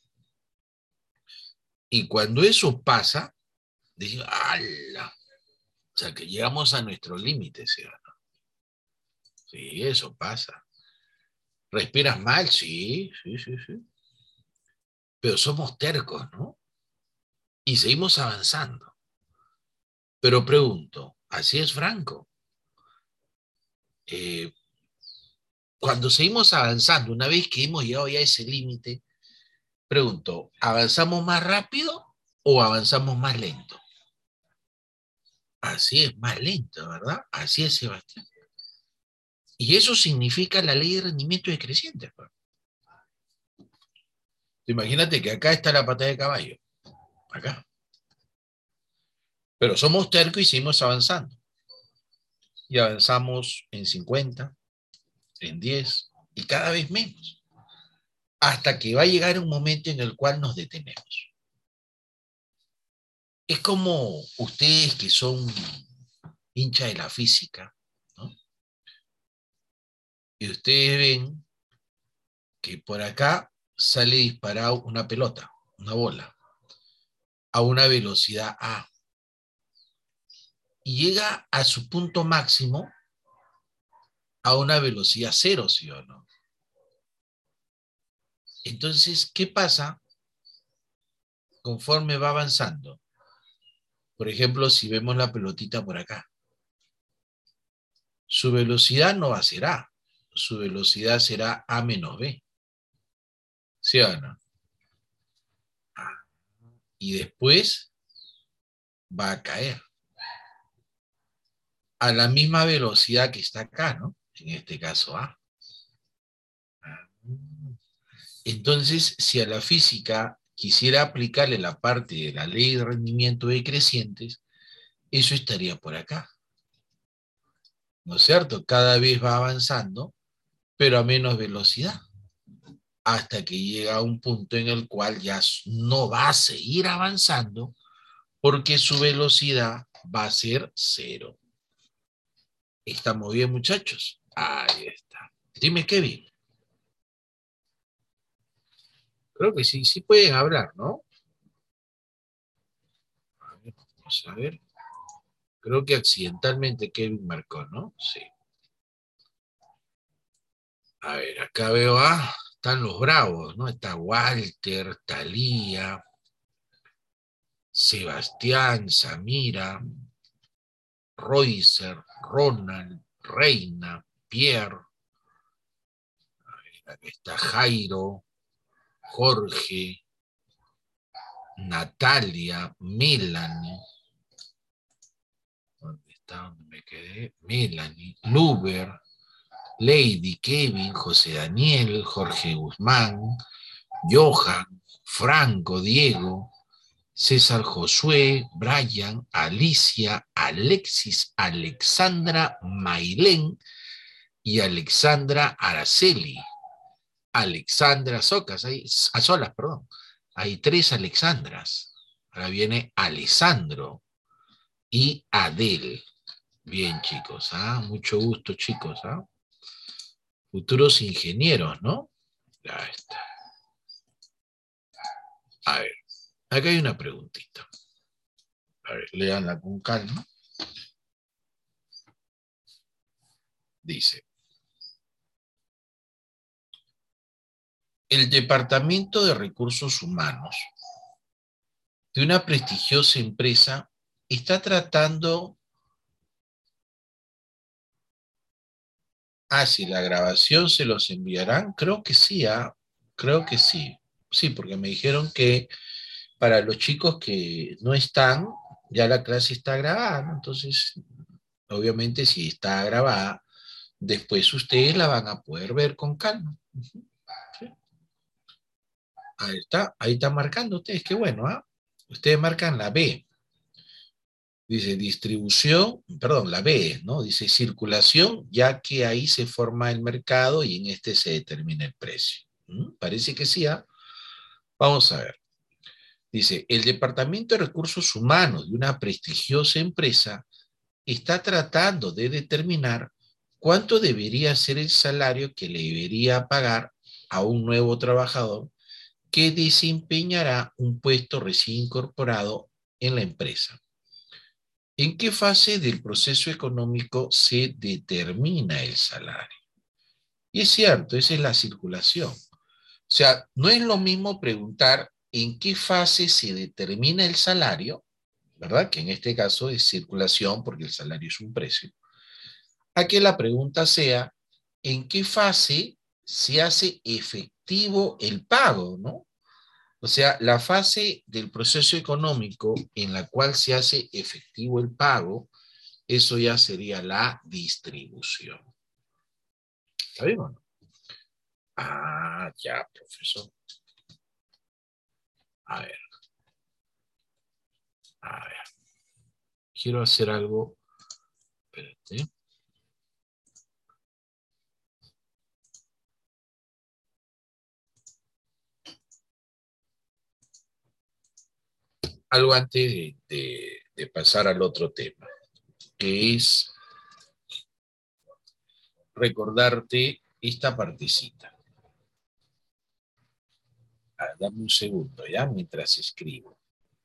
Y cuando eso pasa, digo, ¡ala! O sea, que llegamos a nuestro límite, ¿sí o no? Sí, eso pasa. ¿Respiras mal? Sí, sí, sí, sí. Pero somos tercos, ¿no? Y seguimos avanzando. Pero pregunto, así es Franco. Eh, Cuando seguimos avanzando, una vez que hemos llegado ya a ese límite, pregunto, ¿avanzamos más rápido o avanzamos más lento? Así es, más lento, ¿verdad? Así es, Sebastián. Y eso significa la ley de rendimiento decreciente, pues. Imagínate que acá está la pata de caballo, acá. Pero somos tercos y seguimos avanzando. Y avanzamos en 50, en 10 y cada vez menos. Hasta que va a llegar un momento en el cual nos detenemos. Es como ustedes que son hinchas de la física, ¿no? Y ustedes ven que por acá sale disparado una pelota, una bola, a una velocidad A. Y llega a su punto máximo a una velocidad cero, ¿sí o no? Entonces, ¿qué pasa conforme va avanzando? Por ejemplo, si vemos la pelotita por acá, su velocidad no va a ser A, su velocidad será A menos B, ¿sí o no? Y después va a caer a la misma velocidad que está acá, ¿no? En este caso A. Entonces, si a la física quisiera aplicarle la parte de la ley de rendimiento decrecientes, eso estaría por acá, ¿no es cierto? Cada vez va avanzando, pero a menos velocidad, hasta que llega a un punto en el cual ya no va a seguir avanzando porque su velocidad va a ser cero. ¿Estamos bien, muchachos? Ahí está. Dime, Kevin. Creo que sí, sí pueden hablar, ¿no? A ver, vamos a ver. Creo que accidentalmente Kevin marcó, ¿no? Sí. A ver, acá veo, están los bravos, ¿no? Está Walter, Talía, Sebastián, Samira, Roycer, Ronald, Reina, Pierre, aquí está Jairo, Jorge, Natalia, Melanie, ¿dónde está? ¿Dónde me quedé? Melanie, Luber, Lady, Kevin, José Daniel, Jorge Guzmán, Johan, Franco, Diego, César Josué, Brian, Alicia, Alexis, Alexandra, Mailén y Alexandra Araceli. Alexandra Socas, ahí, a solas, perdón. Hay tres Alexandras. Ahora viene Alessandro y Adel. Bien, chicos, ¿ah? Mucho gusto, chicos, ¿ah? Futuros ingenieros, ¿no? Ahí está. A ver, acá hay una preguntita. A ver, léanla con calma. Dice, el Departamento de Recursos Humanos de una prestigiosa empresa está tratando... Ah, sí, la grabación se los enviarán. Creo que sí, ¿ah? Creo que sí. Sí, porque me dijeron que para los chicos que no están, ya la clase está grabada, ¿no? Entonces, obviamente, si está grabada, después ustedes la van a poder ver con calma. Ujú, sí. Ahí está marcando ustedes, qué bueno, ¿ah? Ustedes marcan la B. Dice distribución, perdón, la B, ¿no? Dice circulación, ya que ahí se forma el mercado y en este se determina el precio. ¿Mm? Parece que sí, ¿ah? Vamos a ver. Dice, el Departamento de Recursos Humanos de una prestigiosa empresa está tratando de determinar cuánto debería ser el salario que le debería pagar a un nuevo trabajador que desempeñará un puesto recién incorporado en la empresa. ¿En qué fase del proceso económico se determina el salario? Y es cierto, esa es la circulación. O sea, no es lo mismo preguntar en qué fase se determina el salario, ¿verdad? Que en este caso es circulación porque el salario es un precio, a que la pregunta sea en qué fase se hace efectivo el pago, ¿no? O sea, la fase del proceso económico en la cual se hace efectivo el pago, eso ya sería la distribución. ¿Está bien o no? Ah, ya, profesor. A ver, a ver. Quiero hacer algo. Espérate. Algo antes de pasar al otro tema, que es recordarte esta partecita. Ah, dame un segundo, ¿ya? Mientras escribo.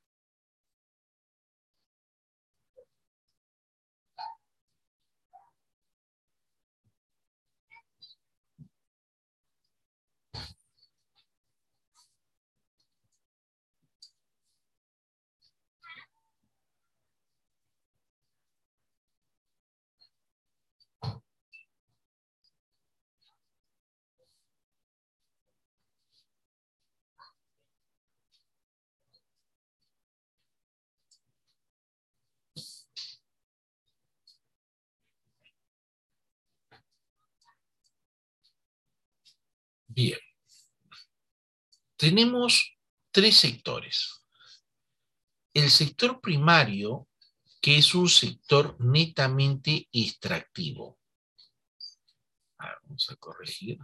Bien, tenemos tres sectores. El sector primario, que es un sector netamente extractivo. Vamos a corregir.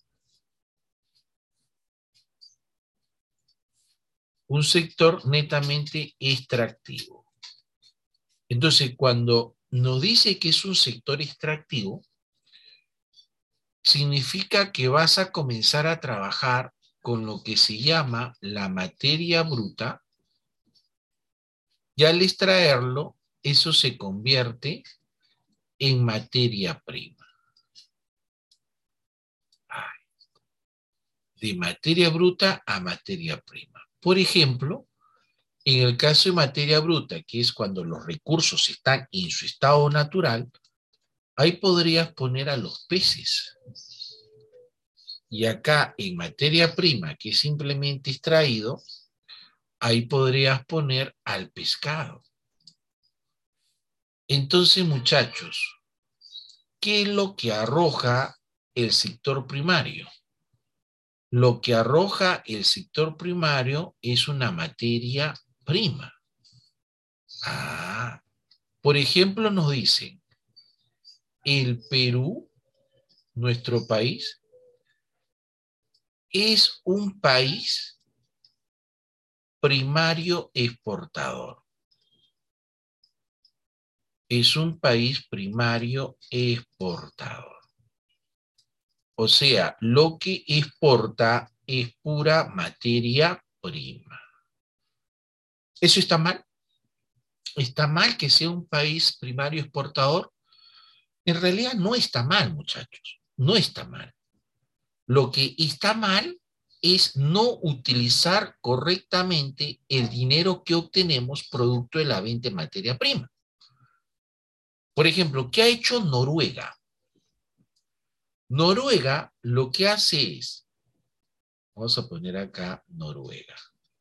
Un sector netamente extractivo. Entonces, cuando nos dice que es un sector extractivo, significa que vas a comenzar a trabajar con lo que se llama la materia bruta y al extraerlo, eso se convierte en materia prima. De materia bruta a materia prima. Por ejemplo, en el caso de materia bruta, que es cuando los recursos están en su estado natural, ahí podrías poner a los peces. Y acá en materia prima, que es simplemente extraído, ahí podrías poner al pescado. Entonces, muchachos, ¿qué es lo que arroja el sector primario? Lo que arroja el sector primario es una materia prima. Ah, por ejemplo, nos dicen, el Perú, nuestro país, es un país primario exportador. Es un país primario exportador. O sea, lo que exporta es pura materia prima. ¿Eso está mal? ¿Está mal que sea un país primario exportador? En realidad no está mal, muchachos. No está mal. Lo que está mal es no utilizar correctamente el dinero que obtenemos producto de la venta de materia prima. Por ejemplo, ¿qué ha hecho Noruega? Noruega lo que hace es, vamos a poner acá Noruega.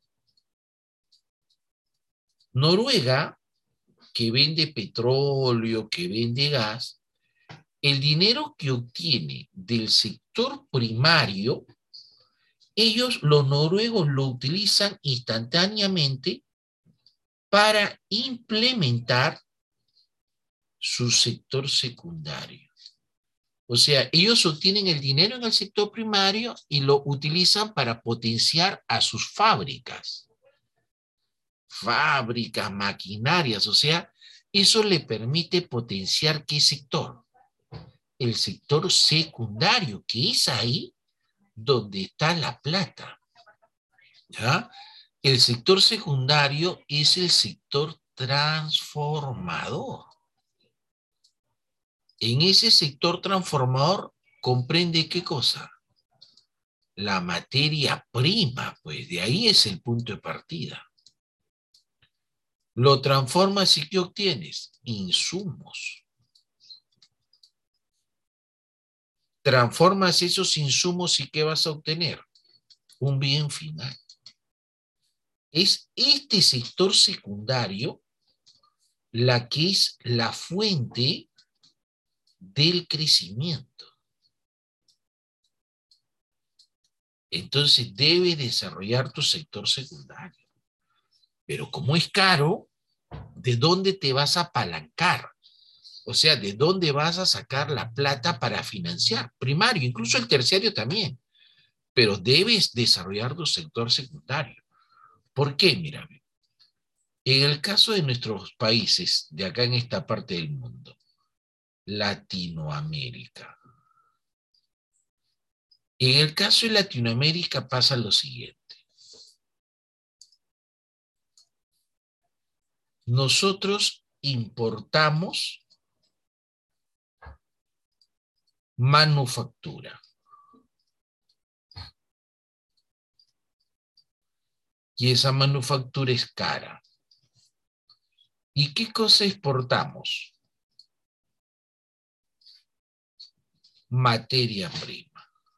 Noruega, que vende petróleo, que vende gas, el dinero que obtiene del sector primario, ellos, los noruegos, lo utilizan instantáneamente para implementar su sector secundario. O sea, ellos obtienen el dinero en el sector primario y lo utilizan para potenciar a sus fábricas. Fábricas, maquinarias, o sea, eso le permite potenciar ¿qué sector? El sector secundario, que es ahí donde está la plata. ¿Ya? El sector secundario es el sector transformador. En ese sector transformador comprende ¿qué cosa? La materia prima, pues de ahí es el punto de partida. Lo transformas y ¿qué obtienes? Insumos. Transformas esos insumos y ¿qué vas a obtener? Un bien final. Es este sector secundario la que es la fuente del crecimiento. Entonces debes desarrollar tu sector secundario. Pero como es caro, ¿de dónde te vas a apalancar? O sea, ¿de dónde vas a sacar la plata para financiar? Primario, incluso el terciario también. Pero debes desarrollar tu sector secundario. ¿Por qué? Mira, en el caso de nuestros países, de acá en esta parte del mundo, Latinoamérica. En el caso de Latinoamérica pasa lo siguiente. Nosotros importamos manufactura. Y esa manufactura es cara. ¿Y qué cosa exportamos? Materia prima.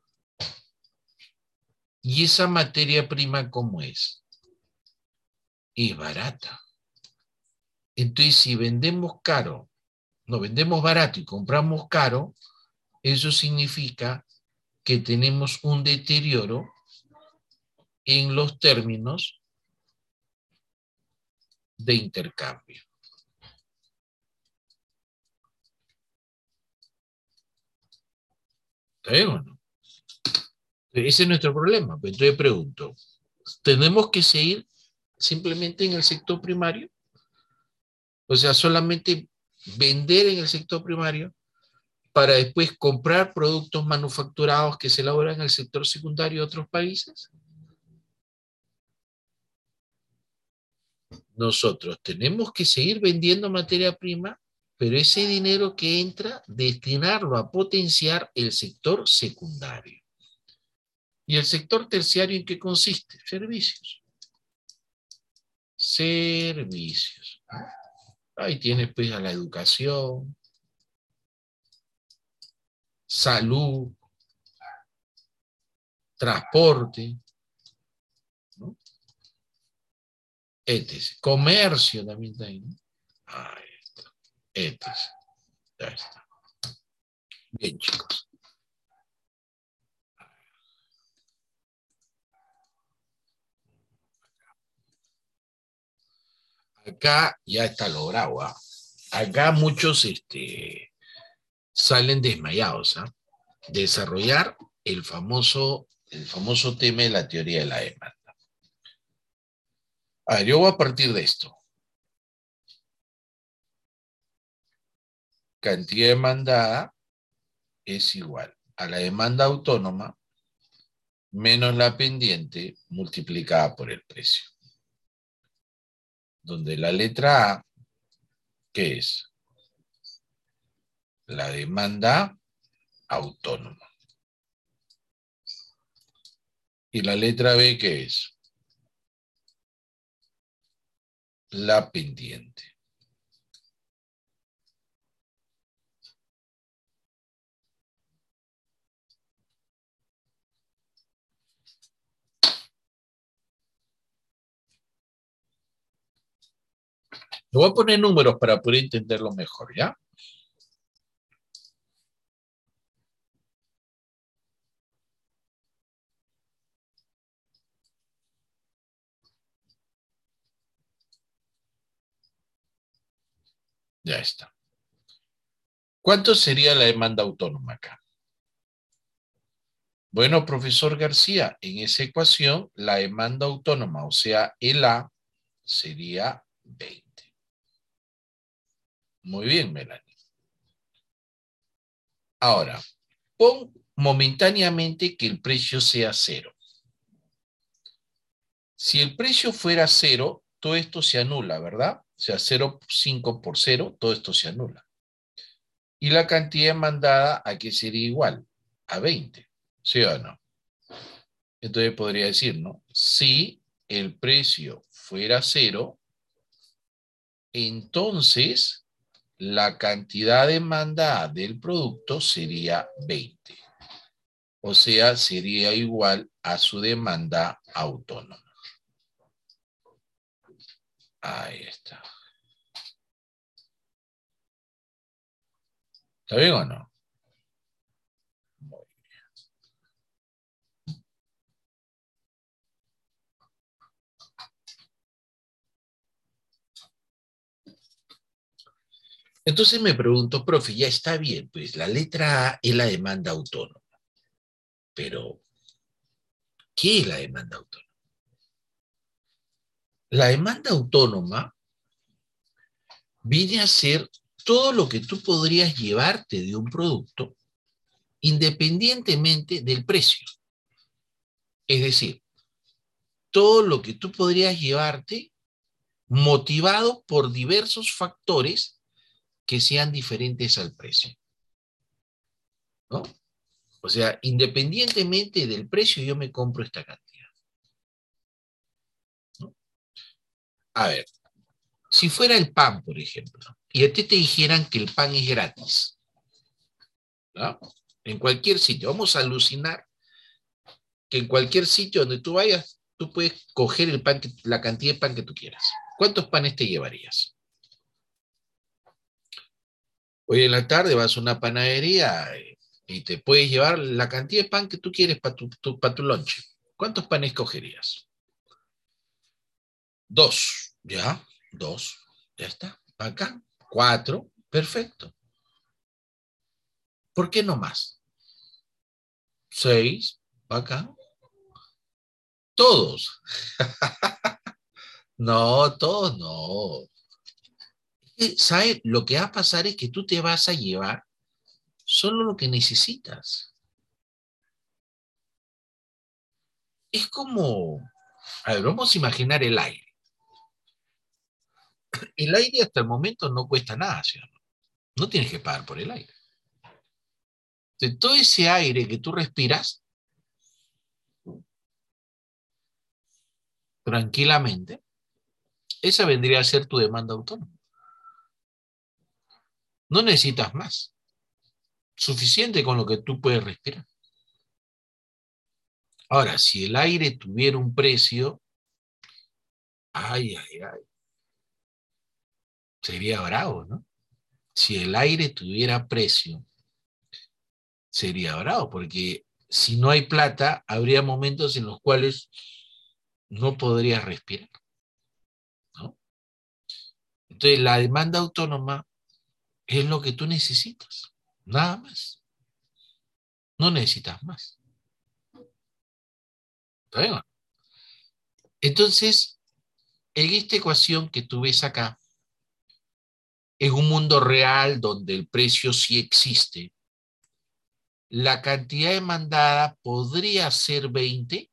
¿Y esa materia prima cómo es? Es barata. Entonces, si vendemos caro, no vendemos barato y compramos caro, eso significa que tenemos un deterioro en los términos de intercambio. ¿Está bien o no? Ese es nuestro problema. Pues entonces pregunto, ¿tenemos que seguir simplemente en el sector primario? O sea, solamente vender en el sector primario para después comprar productos manufacturados que se elaboran en el sector secundario de otros países. Nosotros tenemos que seguir vendiendo materia prima, pero ese dinero que entra, destinarlo a potenciar el sector secundario. ¿Y el sector terciario en qué consiste? Servicios. Servicios. Ahí tienes pues a la educación, salud, transporte, ¿no? etc. Comercio también está ahí, ¿no? Ahí está. Etc. Ya está. Bien, chicos. Acá ya está logrado. ¿Ah? Acá muchos salen desmayados. ¿Ah? Desarrollar el famoso tema de la teoría de la demanda. A ver, yo voy a partir de esto. Cantidad demandada es igual a la demanda autónoma menos la pendiente multiplicada por el precio. Donde la letra A, ¿qué es? La demanda autónoma. Y la letra B, ¿qué es? La pendiente. Le voy a poner números para poder entenderlo mejor, ¿ya? Ya está. ¿Cuánto sería la demanda autónoma acá? Bueno, profesor García, en esa ecuación, la demanda autónoma, o sea, el A, sería 20. Muy bien, Melanie. Ahora, pon momentáneamente que el precio sea cero. Si el precio fuera cero, todo esto se anula, ¿verdad? O sea, 0,5 por cero, todo esto se anula. Y la cantidad demandada, ¿a qué sería igual? A 20, ¿sí o no? Entonces podría decir, ¿no? Si el precio fuera cero, entonces la cantidad demandada del producto sería 20. O sea, sería igual a su demanda autónoma. Ahí está. ¿Está bien o no? Muy bien. Entonces me pregunto, profe, ya está bien, pues la letra A es la demanda autónoma. Pero, ¿qué es la demanda autónoma? La demanda autónoma viene a ser todo lo que tú podrías llevarte de un producto independientemente del precio. Es decir, todo lo que tú podrías llevarte motivado por diversos factores que sean diferentes al precio, ¿no? O sea, independientemente del precio, yo me compro esta cantidad, ¿no? A ver, si fuera el pan, por ejemplo, y a ti te dijeran que el pan es gratis, ¿no? En cualquier sitio, vamos a alucinar que en cualquier sitio donde tú vayas, tú puedes coger el pan, la cantidad de pan que tú quieras. ¿Cuántos panes te llevarías? Hoy en la tarde vas a una panadería y te puedes llevar la cantidad de pan que tú quieres para tu lonche. ¿Cuántos panes cogerías? Dos, ¿ya? Dos, ya está. Acá, cuatro, perfecto. ¿Por qué no más? Seis, acá. Todos. No, todos no. ¿Sabes? Lo que va a pasar es que tú te vas a llevar solo lo que necesitas. Es como, a ver, vamos a imaginar el aire. El aire hasta el momento no cuesta nada, ¿sí o no? No tienes que pagar por el aire. De todo ese aire que tú respiras tranquilamente, esa vendría a ser tu demanda autónoma. No necesitas más. Suficiente con lo que tú puedes respirar. Ahora, si el aire tuviera un precio, ay, ay, ay, sería bravo, ¿no? Si el aire tuviera precio, sería bravo, porque si no hay plata, habría momentos en los cuales no podrías respirar, ¿no? Entonces, la demanda autónoma es lo que tú necesitas, nada más. No necesitas más. ¿Está bien? Entonces, En esta ecuación que tú ves acá, es un mundo real donde el precio sí existe. La cantidad demandada podría ser 20.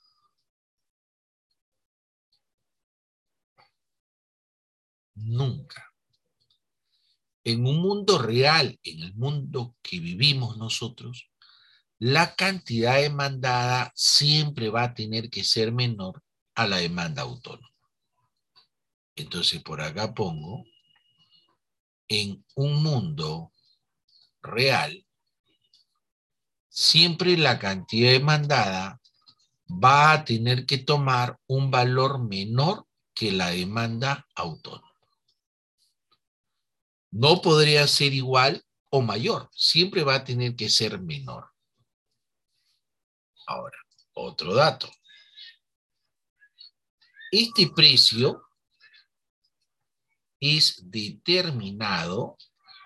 Nunca. En un mundo real, en el mundo que vivimos nosotros, la cantidad demandada siempre va a tener que ser menor a la demanda autónoma. Entonces, por acá pongo, en un mundo real, siempre la cantidad demandada va a tener que tomar un valor menor que la demanda autónoma. No podría ser igual o mayor, siempre va a tener que ser menor. Ahora, otro dato. Este precio es determinado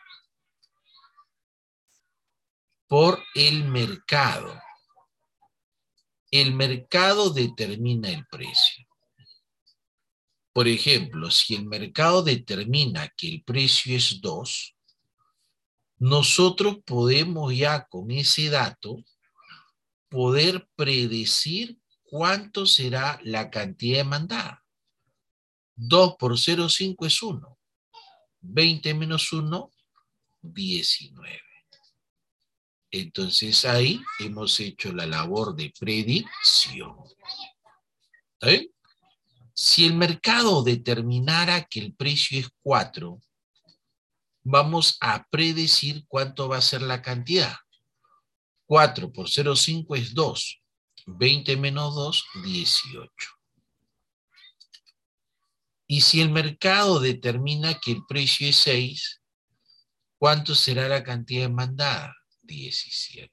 por el mercado. El mercado determina el precio. Por ejemplo, si el mercado determina que el precio es 2, nosotros podemos ya con ese dato poder predecir cuánto será la cantidad demandada. 2 por 0,5 es 1. 20 menos 1, 19. Entonces ahí hemos hecho la labor de predicción. ¿Está bien? Si el mercado determinara que el precio es 4, vamos a predecir cuánto va a ser la cantidad. 4 por 0,5 es 2. 20 menos 2, 18. Y si el mercado determina que el precio es 6, ¿cuánto será la cantidad demandada? 17.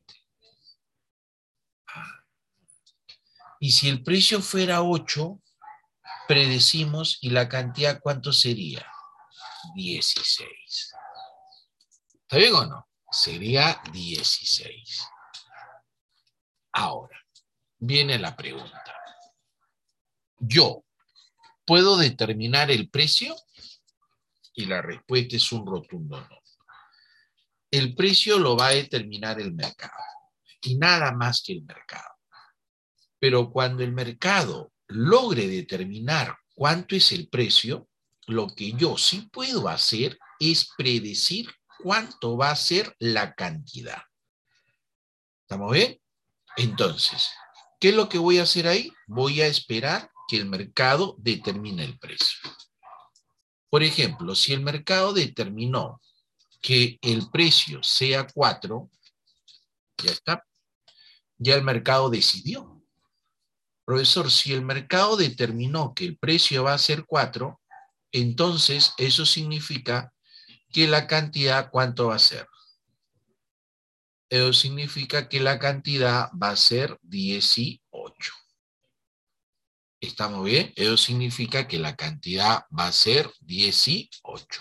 Y si el precio fuera 8, predecimos, ¿y la cantidad cuánto sería? 16. ¿Está bien o no? Sería 16. Ahora, viene la pregunta. ¿Yo puedo determinar el precio? Y la respuesta es un rotundo no. El precio lo va a determinar el mercado. Y nada más que el mercado. Pero cuando el mercado logre determinar cuánto es el precio, lo que yo sí puedo hacer es predecir cuánto va a ser la cantidad. ¿Estamos bien? Entonces, ¿qué es lo que voy a hacer ahí? Voy a esperar que el mercado determine el precio. Por ejemplo, si el mercado determinó que el precio sea 4, ya está. Ya el mercado decidió. Profesor, si el mercado determinó que el precio va a ser 4, entonces eso significa que la cantidad, ¿cuánto va a ser? Eso significa que la cantidad va a ser 18. ¿Estamos bien? Eso significa que la cantidad va a ser 18.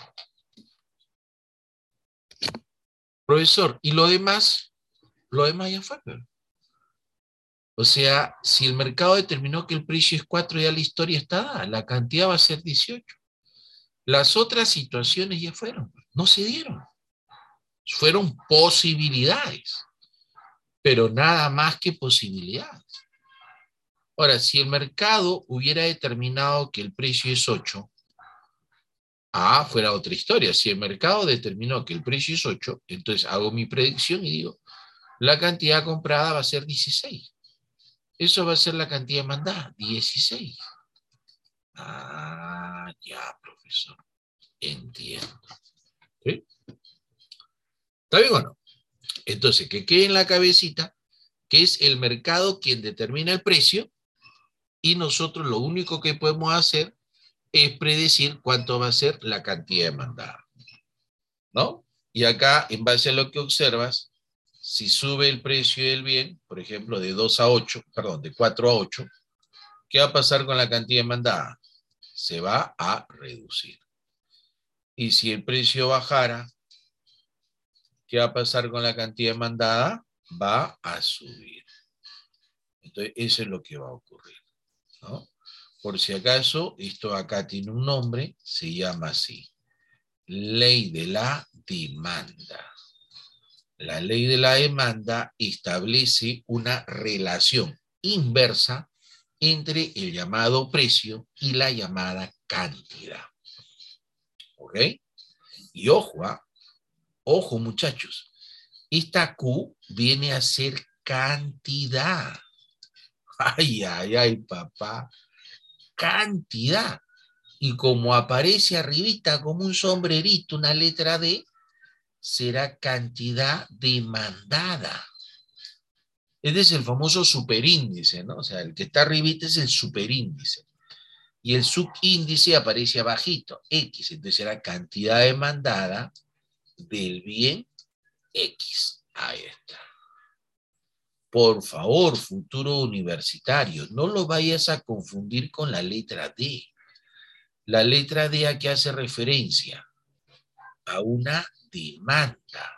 Profesor, ¿y lo demás? Lo demás ya fue. O sea, si el mercado determinó que el precio es 4, ya la historia está dada. La cantidad va a ser 18. Las otras situaciones ya fueron. No se dieron. Fueron posibilidades. Pero nada más que posibilidades. Ahora, si el mercado hubiera determinado que el precio es 8, fuera otra historia. Si el mercado determinó que el precio es 8, entonces hago mi predicción y digo, la cantidad comprada va a ser 16. Eso va a ser la cantidad demandada, 16. Ya, profesor. Entiendo. ¿Sí? ¿Está bien o no? Entonces, que quede en la cabecita que es el mercado quien determina el precio y nosotros lo único que podemos hacer es predecir cuánto va a ser la cantidad demandada. ¿No? Y acá, en base a lo que observas, si sube el precio del bien, por ejemplo, de 2 a 8, perdón, de 4 a 8, ¿qué va a pasar con la cantidad demandada? Se va a reducir. Y si el precio bajara, ¿qué va a pasar con la cantidad demandada? Va a subir. Entonces, eso es lo que va a ocurrir, ¿no? Por si acaso, esto acá tiene un nombre, se llama así. Ley de la demanda. La ley de la demanda establece una relación inversa entre el llamado precio y la llamada cantidad. ¿Ok? Y ojo, ojo muchachos, esta Q viene a ser cantidad. Ay, ay, ay, papá. Cantidad. Y como aparece arribita como un sombrerito, una letra D, será cantidad demandada. Este es el famoso superíndice, ¿no? O sea, el que está arribita es el superíndice. Y el subíndice aparece abajito, X. Entonces será cantidad demandada del bien X. Ahí está. Por favor, futuro universitario, no lo vayas a confundir con la letra D. La letra D a qué hace referencia a una demanda.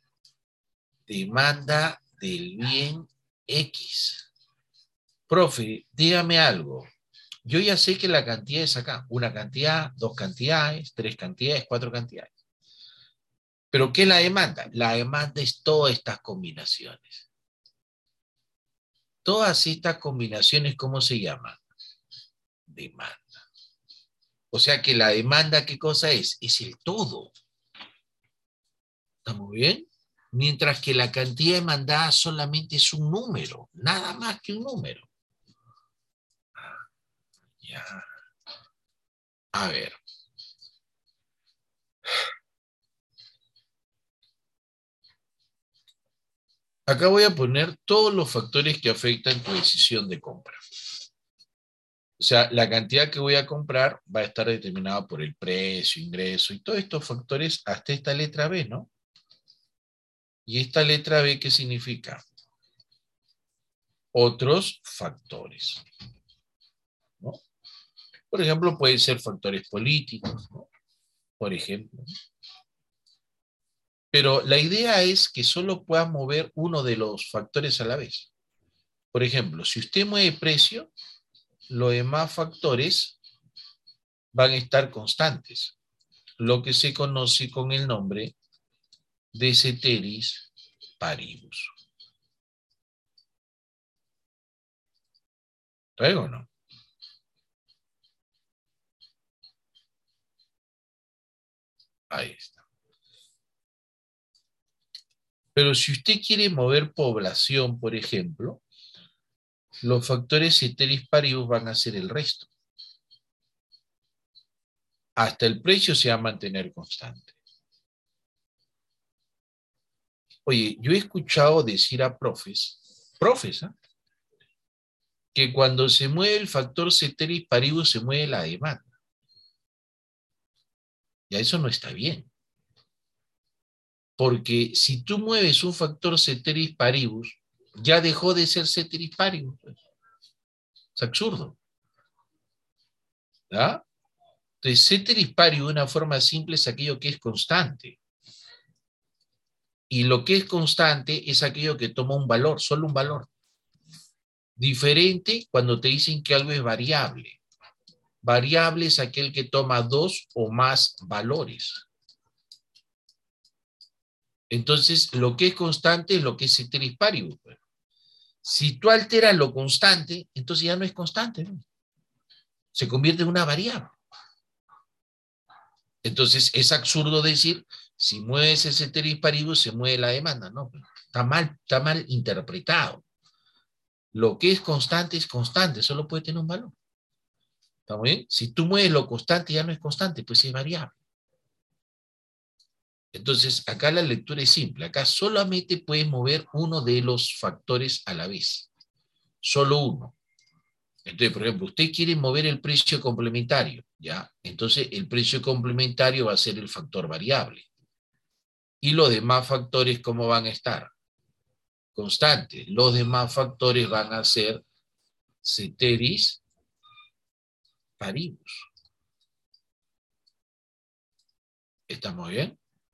Demanda del bien X. Profe, dígame algo. Yo ya sé que la cantidad es acá. Una cantidad, dos cantidades, tres cantidades, cuatro cantidades. ¿Pero qué es la demanda? La demanda es todas estas combinaciones. Todas estas combinaciones, ¿cómo se llaman? Demanda. O sea que la demanda, ¿qué cosa es? Es el todo. ¿Estamos bien? Mientras que la cantidad demandada solamente es un número, nada más que un número. Ya. A ver. Acá voy a poner todos los factores que afectan tu decisión de compra. O sea, la cantidad que voy a comprar va a estar determinada por el precio, ingreso y todos estos factores hasta esta letra B, ¿no? ¿Y esta letra B qué significa? Otros factores, ¿no? Por ejemplo, pueden ser factores políticos, ¿no? Por ejemplo. Pero la idea es que solo puedas mover uno de los factores a la vez. Por ejemplo, si usted mueve precio, los demás factores van a estar constantes, lo que se conoce con el nombre de ceteris paribus. ¿Traigo o no? Ahí está. Pero si usted quiere mover población, por ejemplo, los factores ceteris paribus van a ser el resto. Hasta el precio se va a mantener constante. Oye, yo he escuchado decir a profes, ¿eh? Que cuando se mueve el factor ceteris paribus se mueve la demanda. Ya eso no está bien. Porque si tú mueves un factor ceteris paribus, ya dejó de ser ceteris paribus. Es absurdo. ¿Ah? Entonces, ceteris paribus de una forma simple es aquello que es constante. Y lo que es constante es aquello que toma un valor, solo un valor. Diferente cuando te dicen que algo es variable. Variable es aquel que toma dos o más valores. Entonces, lo que es constante es lo que es ceteris paribus. Si tú alteras lo constante, entonces ya no es constante, ¿no? Se convierte en una variable. Entonces, es absurdo decir, si mueves el ceteris paribus, se mueve la demanda. No, está mal interpretado. Lo que es constante, solo puede tener un valor. ¿Está muy bien? Si tú mueves lo constante, ya no es constante, pues es variable. Entonces, acá la lectura es simple. Acá solamente puedes mover uno de los factores a la vez. Solo uno. Entonces, por ejemplo, usted quiere mover el precio complementario, ¿ya? Entonces, el precio complementario va a ser el factor variable. Y los demás factores, ¿cómo van a estar? Constantes. Los demás factores van a ser ceteris paribus. ¿Estamos bien?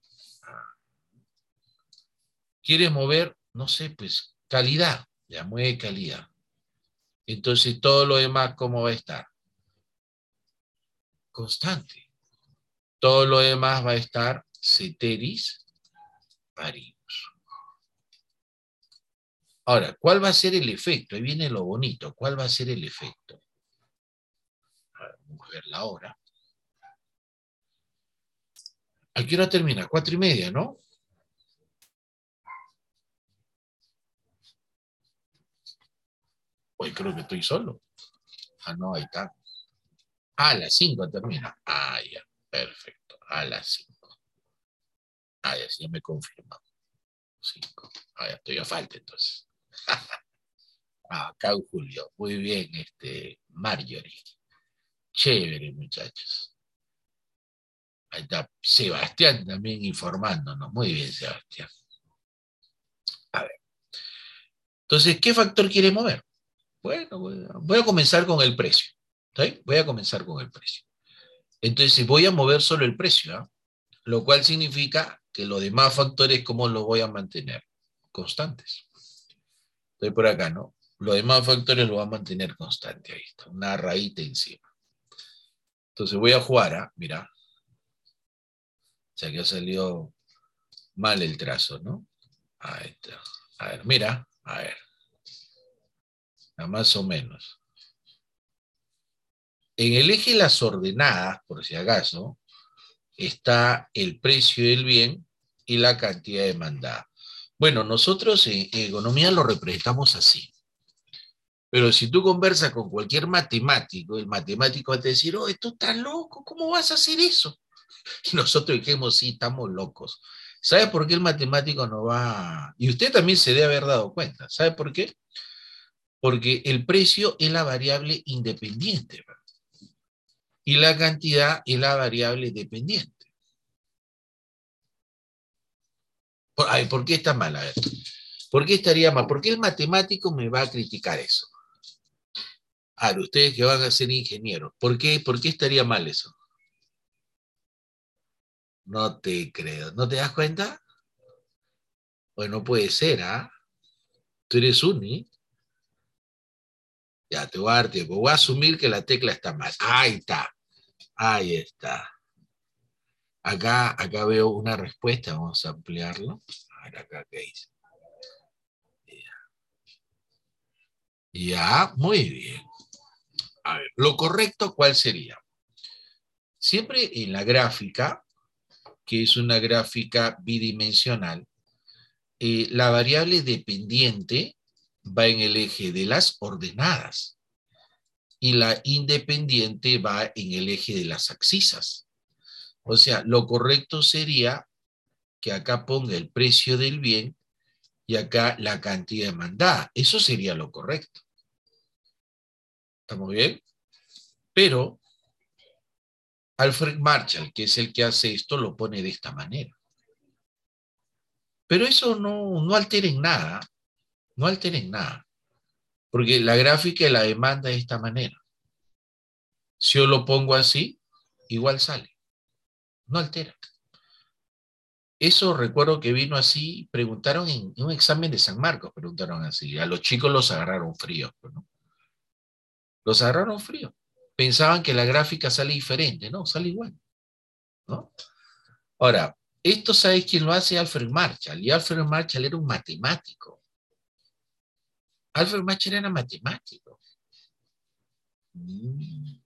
¿Quieres mover? No sé, pues calidad. Ya mueve calidad. Entonces todo lo demás, ¿cómo va a estar? constante. Todo lo demás va a estar ceteris paribus. Ahora, ¿cuál va a ser el efecto? Ahí viene lo bonito. ¿Cuál va a ser el efecto? A ver, vamos a ver la hora. ¿A qué hora termina? 4:30, ¿no? Hoy creo que estoy solo. Ah, no, ahí está. A las 5 termina. Ah, ya. Perfecto. A las 5. Ah, ya, sí, ya me confirma. 5. Ah, ya estoy a falta entonces. Ah, acá Julio. Muy bien, Marjorie. Chévere, muchachos. Ahí está Sebastián también informándonos. Muy bien, Sebastián. A ver. Entonces, ¿qué factor quiere mover? Bueno, voy a comenzar con el precio. ¿Sí? Voy a comenzar con el precio. Entonces, voy a mover solo el precio, ¿ah? Lo cual significa que los demás factores, ¿cómo los voy a mantener? Constantes. Estoy por acá, ¿no? Los demás factores los voy a mantener constantes. Ahí está, una rayita encima. Entonces voy a jugar, ¿ah? Mira. O sea que ha salido mal el trazo, ¿no? Ahí está. A ver, mira. A ver. Más o menos. En el eje de las ordenadas, por si acaso, está el precio del bien y la cantidad demandada. Bueno, nosotros en economía lo representamos así. Pero si tú conversas con cualquier matemático, el matemático va a decir, oh, tú estás loco, ¿cómo vas a hacer eso? Y nosotros dijimos, sí, estamos locos. ¿Sabe por qué el matemático no va? Y usted también se debe haber dado cuenta. ¿Sabe por qué? Porque el precio es la variable independiente, ¿verdad? Y la cantidad es la variable dependiente. Ay, ¿por qué está mal? A ver, ¿por qué estaría mal? ¿Por qué el matemático me va a criticar eso? Ahora, ustedes que van a ser ingenieros, ¿por qué estaría mal eso? No te creo. ¿No te das cuenta? Pues no puede ser, ¿ah? Tú eres uni. Ya, te voy a dar tiempo. Voy a asumir que la tecla está mal. Ahí está. Ahí está. Acá veo una respuesta. Vamos a ampliarlo. A ver acá qué dice. Ya, muy bien. A ver, lo correcto, ¿cuál sería? Siempre en la gráfica, que es una gráfica bidimensional, la variable dependiente va en el eje de las ordenadas y la independiente va en el eje de las abscisas. O sea, lo correcto sería que acá ponga el precio del bien y acá la cantidad demandada. Eso sería lo correcto. ¿Estamos bien? Pero Alfred Marshall, que es el que hace esto, lo pone de esta manera. Pero eso no altera en nada, no altera en nada, porque la gráfica de la demanda es de esta manera. Si yo lo pongo así, igual sale, no altera. Eso recuerdo que vino así, preguntaron en un examen de San Marcos, preguntaron así, a los chicos los agarraron fríos, ¿no? Los agarraron fríos. Pensaban que la gráfica sale diferente, no, sale igual, ¿no? Ahora, esto sabes quién lo hace, Alfred Marshall, y Alfred Marshall era un matemático. Alfred Marshall era matemático. Mm.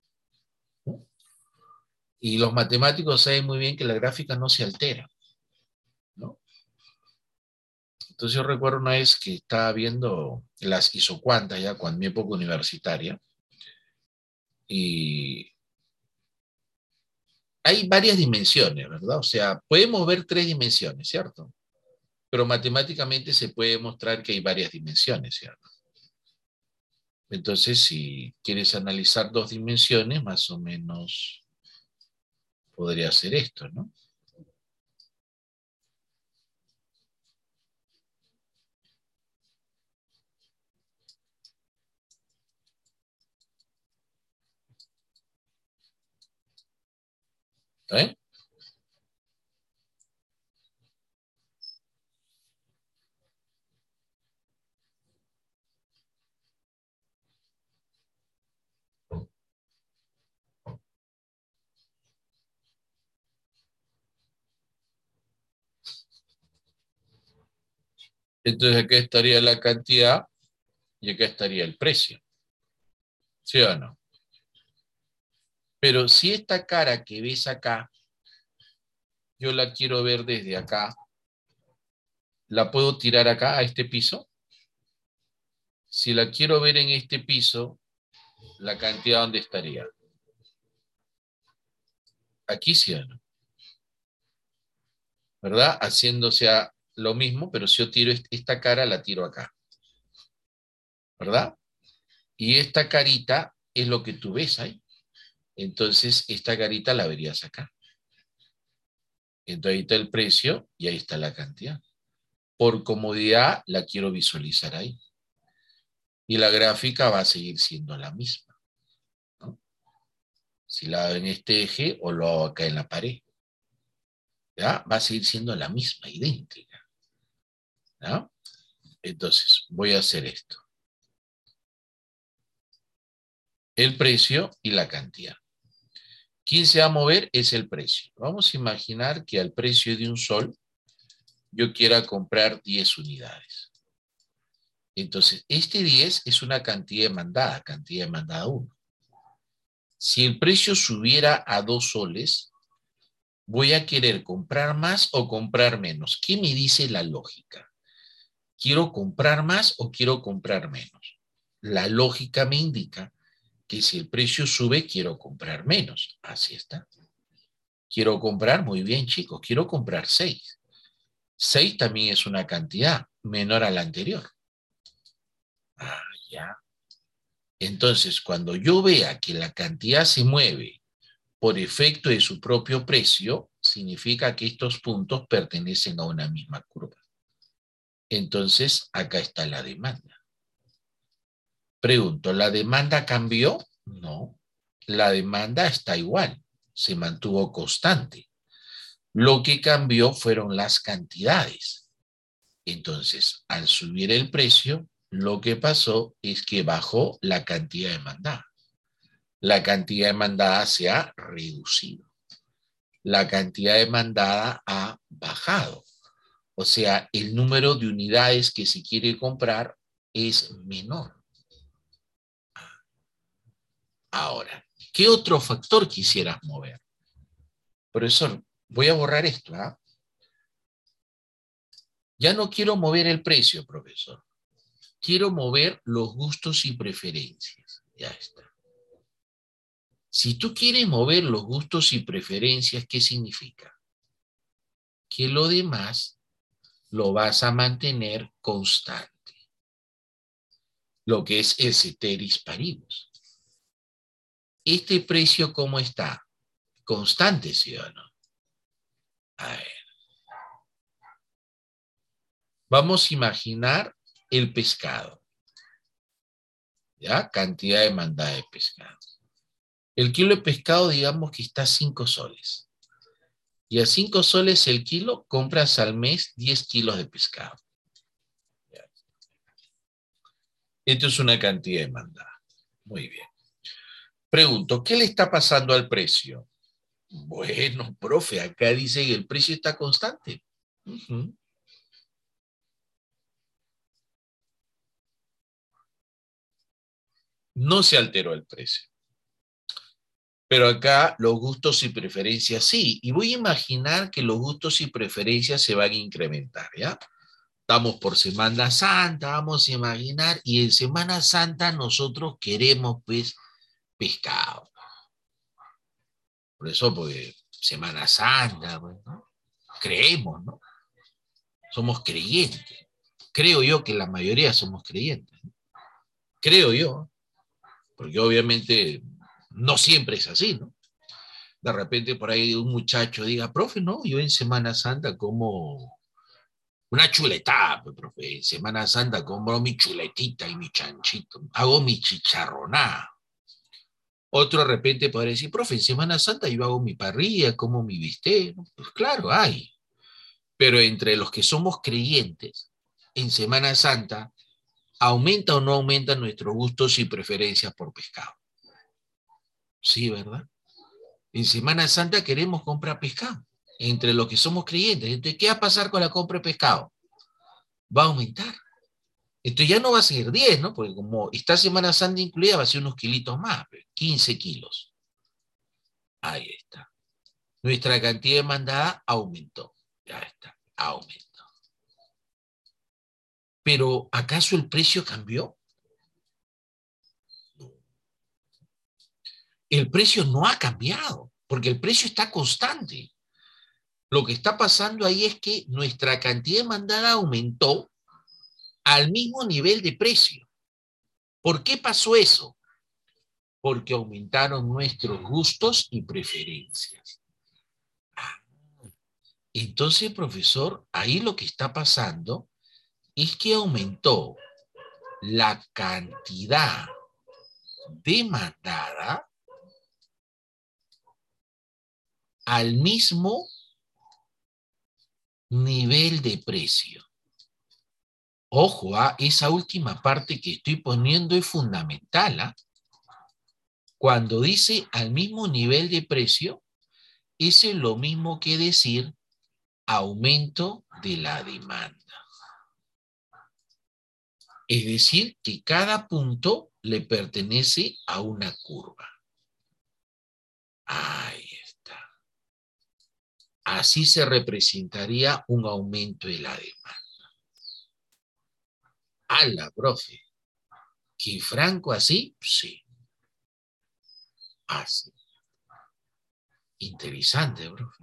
Y los matemáticos saben muy bien que la gráfica no se altera, ¿no? Entonces yo recuerdo una vez que estaba viendo las isocuantas ya cuando mi época universitaria, y hay varias dimensiones, ¿verdad? O sea, podemos ver 3 dimensiones, ¿cierto? Pero matemáticamente se puede mostrar que hay varias dimensiones, ¿cierto? Entonces, si quieres analizar 2 dimensiones, más o menos podría ser esto, ¿no? ¿Está bien? Entonces acá estaría la cantidad y acá estaría el precio. ¿Sí o no? Pero si esta cara que ves acá, yo la quiero ver desde acá, ¿la puedo tirar acá a este piso? Si la quiero ver en este piso, ¿la cantidad dónde estaría? Aquí sí o no, ¿verdad? Haciéndose lo mismo, pero si yo tiro esta cara, la tiro acá, ¿verdad? Y esta carita es lo que tú ves ahí. Entonces, esta carita la verías acá. Entonces, ahí está el precio y ahí está la cantidad. Por comodidad, la quiero visualizar ahí. Y la gráfica va a seguir siendo la misma, ¿no? Si la hago en este eje o lo hago acá en la pared, ¿ya? Va a seguir siendo la misma, idéntica, ¿ya? Entonces, voy a hacer esto. El precio y la cantidad. ¿Quién se va a mover? Es el precio. Vamos a imaginar que al precio de un sol yo quiera comprar 10 unidades. Entonces, este 10 es una cantidad demandada 1. Si el precio subiera a 2 soles, voy a querer comprar más o comprar menos. ¿Qué me dice la lógica? ¿Quiero comprar más o quiero comprar menos? La lógica me indica que si el precio sube, quiero comprar menos. Así está. Quiero comprar, muy bien, chicos, quiero comprar 6. 6 también es una cantidad menor a la anterior. Ah, ya. Entonces, cuando yo vea que la cantidad se mueve por efecto de su propio precio, significa que estos puntos pertenecen a una misma curva. Entonces, acá está la demanda. Pregunto, ¿la demanda cambió? No, la demanda está igual, se mantuvo constante. Lo que cambió fueron las cantidades. Entonces, al subir el precio, lo que pasó es que bajó la cantidad demandada. La cantidad demandada se ha reducido. La cantidad demandada ha bajado. O sea, el número de unidades que se quiere comprar es menor. Ahora, ¿qué otro factor quisieras mover? Profesor, voy a borrar esto, ¿ah? Ya no quiero mover el precio, profesor. Quiero mover los gustos y preferencias. Ya está. Si tú quieres mover los gustos y preferencias, ¿qué significa? Que lo demás lo vas a mantener constante. Lo que es el ceteris paribus. ¿Este precio cómo está? Constante, ¿sí o no? A ver. Vamos a imaginar el pescado. ¿Ya? Cantidad demandada de pescado. El kilo de pescado, digamos que está a 5 soles. Y a 5 soles el kilo, compras al mes 10 kilos de pescado. Esto es una cantidad demandada. Muy bien. Pregunto, ¿qué le está pasando al precio? Bueno, profe, acá dice que el precio está constante. No se alteró el precio. Pero acá los gustos y preferencias sí. Y voy a imaginar que los gustos y preferencias se van a incrementar, ¿ya? Estamos por Semana Santa, vamos a imaginar, y en Semana Santa nosotros queremos, pues, pescado. Por eso, porque Semana Santa, pues, ¿no? Creemos, ¿no? Somos creyentes. Creo yo que la mayoría somos creyentes, ¿no? Creo yo, porque obviamente no siempre es así, ¿no? De repente por ahí un muchacho diga, profe, no, yo en Semana Santa como una chuletada, pues, profe, en Semana Santa compro mi chuletita y mi chanchito, hago mi chicharronada. Otro de repente podría decir, profe, en Semana Santa yo hago mi parrilla, como mi bistec, ¿no? Pues claro, hay. Pero entre los que somos creyentes, en Semana Santa, ¿aumenta o no aumenta nuestros gustos y preferencias por pescado? Sí, ¿verdad? En Semana Santa queremos comprar pescado, entre los que somos creyentes. Entonces, ¿qué va a pasar con la compra de pescado? va a aumentar. Entonces ya no va a ser 10, ¿no? Porque como esta Semana Santa incluida, va a ser unos kilitos más, 15 kilos. Ahí está. Nuestra cantidad demandada aumentó. Ya está, aumentó. Pero ¿acaso el precio cambió? El precio no ha cambiado, porque el precio está constante. Lo que está pasando ahí es que nuestra cantidad demandada aumentó al mismo nivel de precio. ¿Por qué pasó eso? Porque aumentaron nuestros gustos y preferencias. Entonces, profesor, ahí lo que está pasando es que aumentó la cantidad demandada al mismo nivel de precio. Ojo, esa última parte que estoy poniendo es fundamental. Cuando dice al mismo nivel de precio, eso es lo mismo que decir aumento de la demanda. Es decir, que cada punto le pertenece a una curva. Ahí está. Así se representaría un aumento de la demanda. ¡Hala, profe! ¿Qué franco así? Sí. Así. Interesante, profe.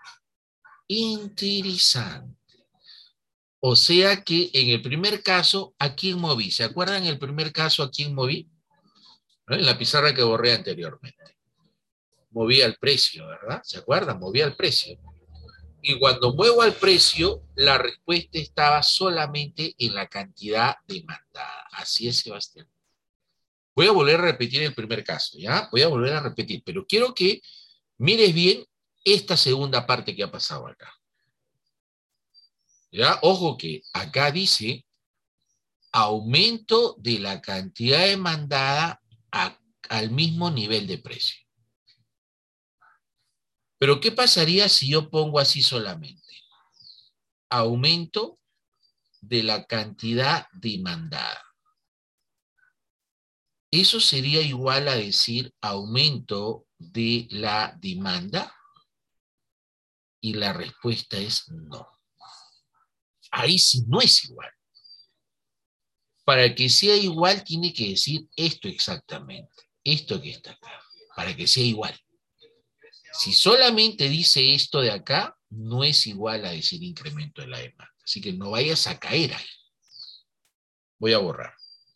Interesante. O sea que en el primer caso, ¿a quién moví? ¿Se acuerdan el primer caso a quién moví? ¿No? En la pizarra que borré anteriormente. Moví al precio, ¿verdad? ¿Se acuerdan? Moví al precio. Y cuando muevo al precio, la respuesta estaba solamente en la cantidad demandada. Así es, Sebastián. Voy a volver a repetir el primer caso, ¿ya? Voy a volver a repetir, pero quiero que mires bien esta segunda parte que ha pasado acá. ¿Ya? Ojo que acá dice aumento de la cantidad demandada al mismo nivel de precio. Pero ¿qué pasaría si yo pongo así solamente? Aumento de la cantidad demandada. ¿Eso sería igual a decir aumento de la demanda? Y la respuesta es no. Ahí sí no es igual. Para que sea igual tiene que decir esto exactamente, esto que está acá, para que sea igual. Si solamente dice esto de acá, no es igual a decir incremento de la demanda. Así que no vayas a caer ahí. Voy a borrar.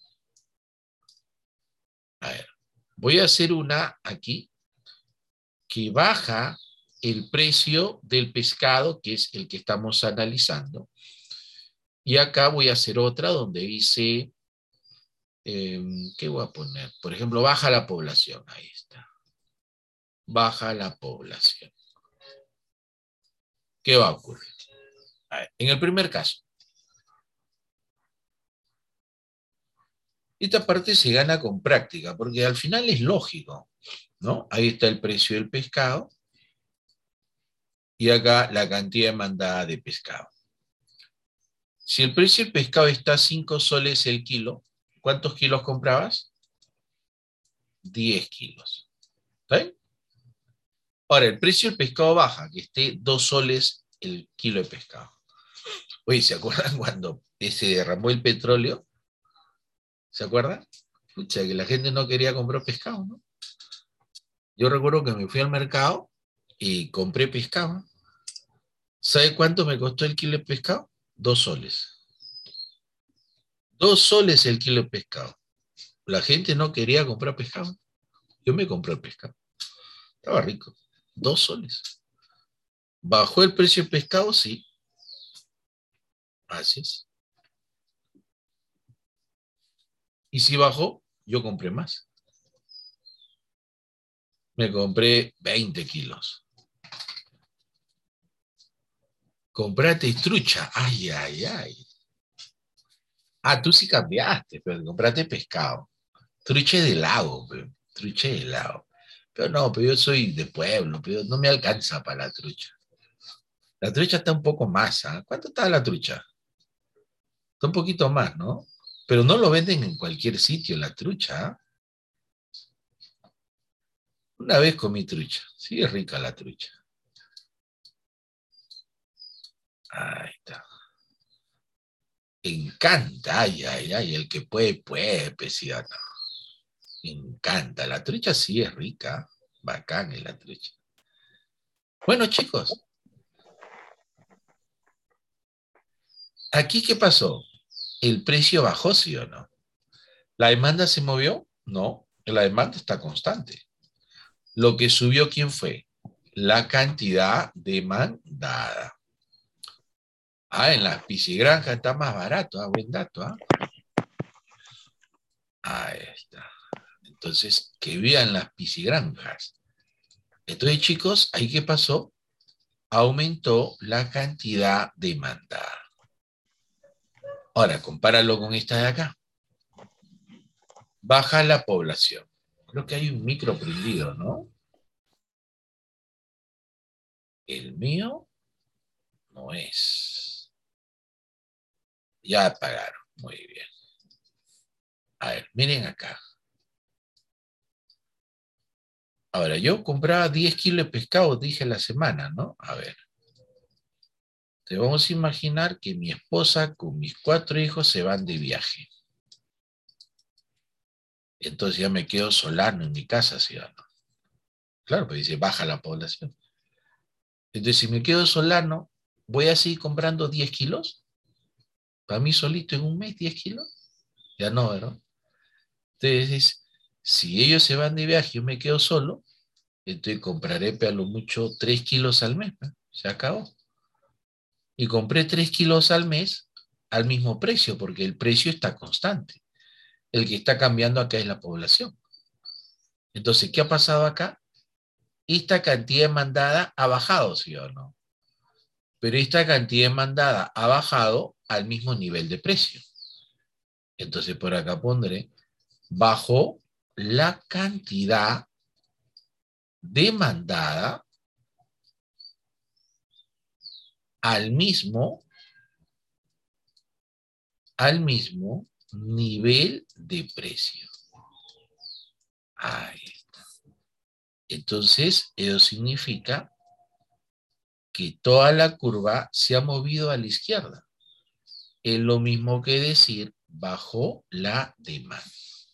A ver, voy a hacer una aquí que baja el precio del pescado, que es el que estamos analizando. Y acá voy a hacer otra donde dice, ¿qué voy a poner? Por ejemplo, baja la población. Ahí está. Baja la población. ¿Qué va a ocurrir? A ver, en el primer caso, esta parte se gana con práctica, porque al final es lógico, ¿no? Ahí está el precio del pescado y acá la cantidad demandada de pescado. Si el precio del pescado está a 5 soles el kilo, ¿cuántos kilos comprabas? 10 kilos. ¿Está bien? Ahora, el precio del pescado baja, que esté 2 soles el kilo de pescado. Oye, ¿se acuerdan cuando se derramó el petróleo? ¿Se acuerdan? Escucha, que la gente no quería comprar pescado, ¿no? Yo recuerdo que me fui al mercado y compré pescado. ¿Sabe cuánto me costó el kilo de pescado? 2 soles. 2 soles el kilo de pescado. La gente no quería comprar pescado. Yo me compré el pescado. Estaba rico. 2 soles. ¿Bajó el precio del pescado? Sí. Así es. Y si bajó, yo compré más. Me compré 20 kilos. Comprate trucha. Ay, ay, ay. Tú sí cambiaste, pero compraste pescado. Trucha de lago, pero. Trucha de lago. Pero no, pero yo soy de pueblo, pero no me alcanza para la trucha. La trucha está un poco más, ¿ah? ¿Cuánto está la trucha? Está un poquito más, ¿no? Pero no lo venden en cualquier sitio, la trucha. ¿Ah? Una vez comí trucha. Sí, es rica la trucha. Ahí está. Encanta. Ay, ay, ay. El que puede, puede, pesiano. Encanta. La trucha sí es rica. Bacán es la trucha. Bueno, chicos, ¿aquí qué pasó? ¿El precio bajó, sí o no? ¿La demanda se movió? No. La demanda está constante. Lo que subió, ¿quién fue? La cantidad demandada. Ah, en las piscigranjas está más barato, ah, buen dato, ah. Ahí está. Entonces, que vivan las piscigranjas. Entonces, chicos, ¿ahí qué pasó? Aumentó la cantidad demandada. Ahora, compáralo con esta de acá. Baja la población. Creo que hay un micro prendido, ¿no? El mío no es. Ya apagaron. Muy bien. A ver, miren acá. Ahora, yo compraba 10 kilos de pescado, dije la semana, ¿no? A ver. Te vamos a imaginar que mi esposa con mis 4 hijos se van de viaje. Entonces ya me quedo solano en mi casa, ¿sí o no? Claro, pues dice, baja la población. Entonces, si me quedo solano, ¿voy a seguir comprando 10 kilos? ¿Para mí solito en un mes 10 kilos? Ya no, ¿verdad? Entonces, si ellos se van de viaje y yo me quedo solo, entonces compraré a lo mucho 3 kilos al mes, ¿no? Se acabó. Y compré 3 kilos al mes al mismo precio, porque el precio está constante. El que está cambiando acá es la población. Entonces, ¿qué ha pasado acá? Esta cantidad demandada ha bajado, ¿sí o no? Pero esta cantidad demandada ha bajado al mismo nivel de precio. Entonces, por acá pondré, bajó la cantidad demandada al mismo, al mismo nivel de precio. Ahí está. Entonces, eso significa que toda la curva se ha movido a la izquierda. Es lo mismo que decir bajó la demanda.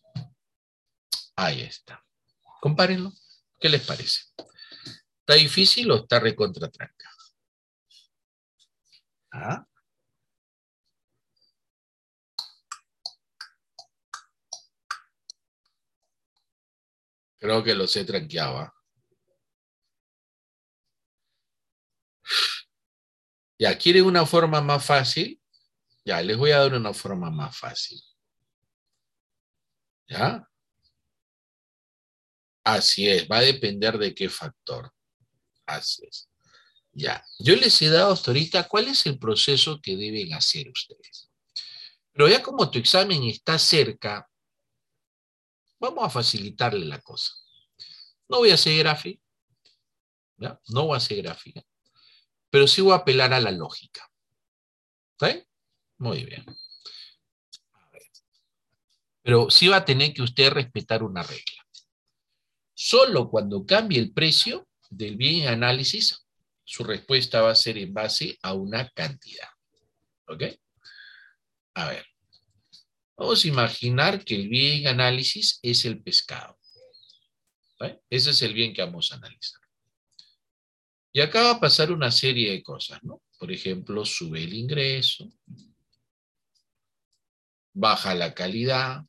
Ahí está. Compárenlo. ¿Qué les parece? ¿Está difícil o está recontratranca? ¿Ah? Creo que los he tranqueado. ¿Ah? Ya, ¿quieren una forma más fácil? Ya, les voy a dar una forma más fácil. ¿Ya? Así es, va a depender de qué factor. Así es. Ya, yo les he dado hasta ahorita cuál es el proceso que deben hacer ustedes. Pero ya como tu examen está cerca, vamos a facilitarle la cosa. No voy a hacer gráfica, ¿ya? No voy a hacer gráfica, pero sí voy a apelar a la lógica. ¿Está bien? Muy bien. Pero sí va a tener que usted respetar una regla. Solo cuando cambie el precio del bien en análisis, su respuesta va a ser en base a una cantidad. ¿Ok? A ver, vamos a imaginar que el bien en análisis es el pescado. ¿Vale? Ese es el bien que vamos a analizar. Y acá va a pasar una serie de cosas, ¿no? Por ejemplo, sube el ingreso, baja la calidad,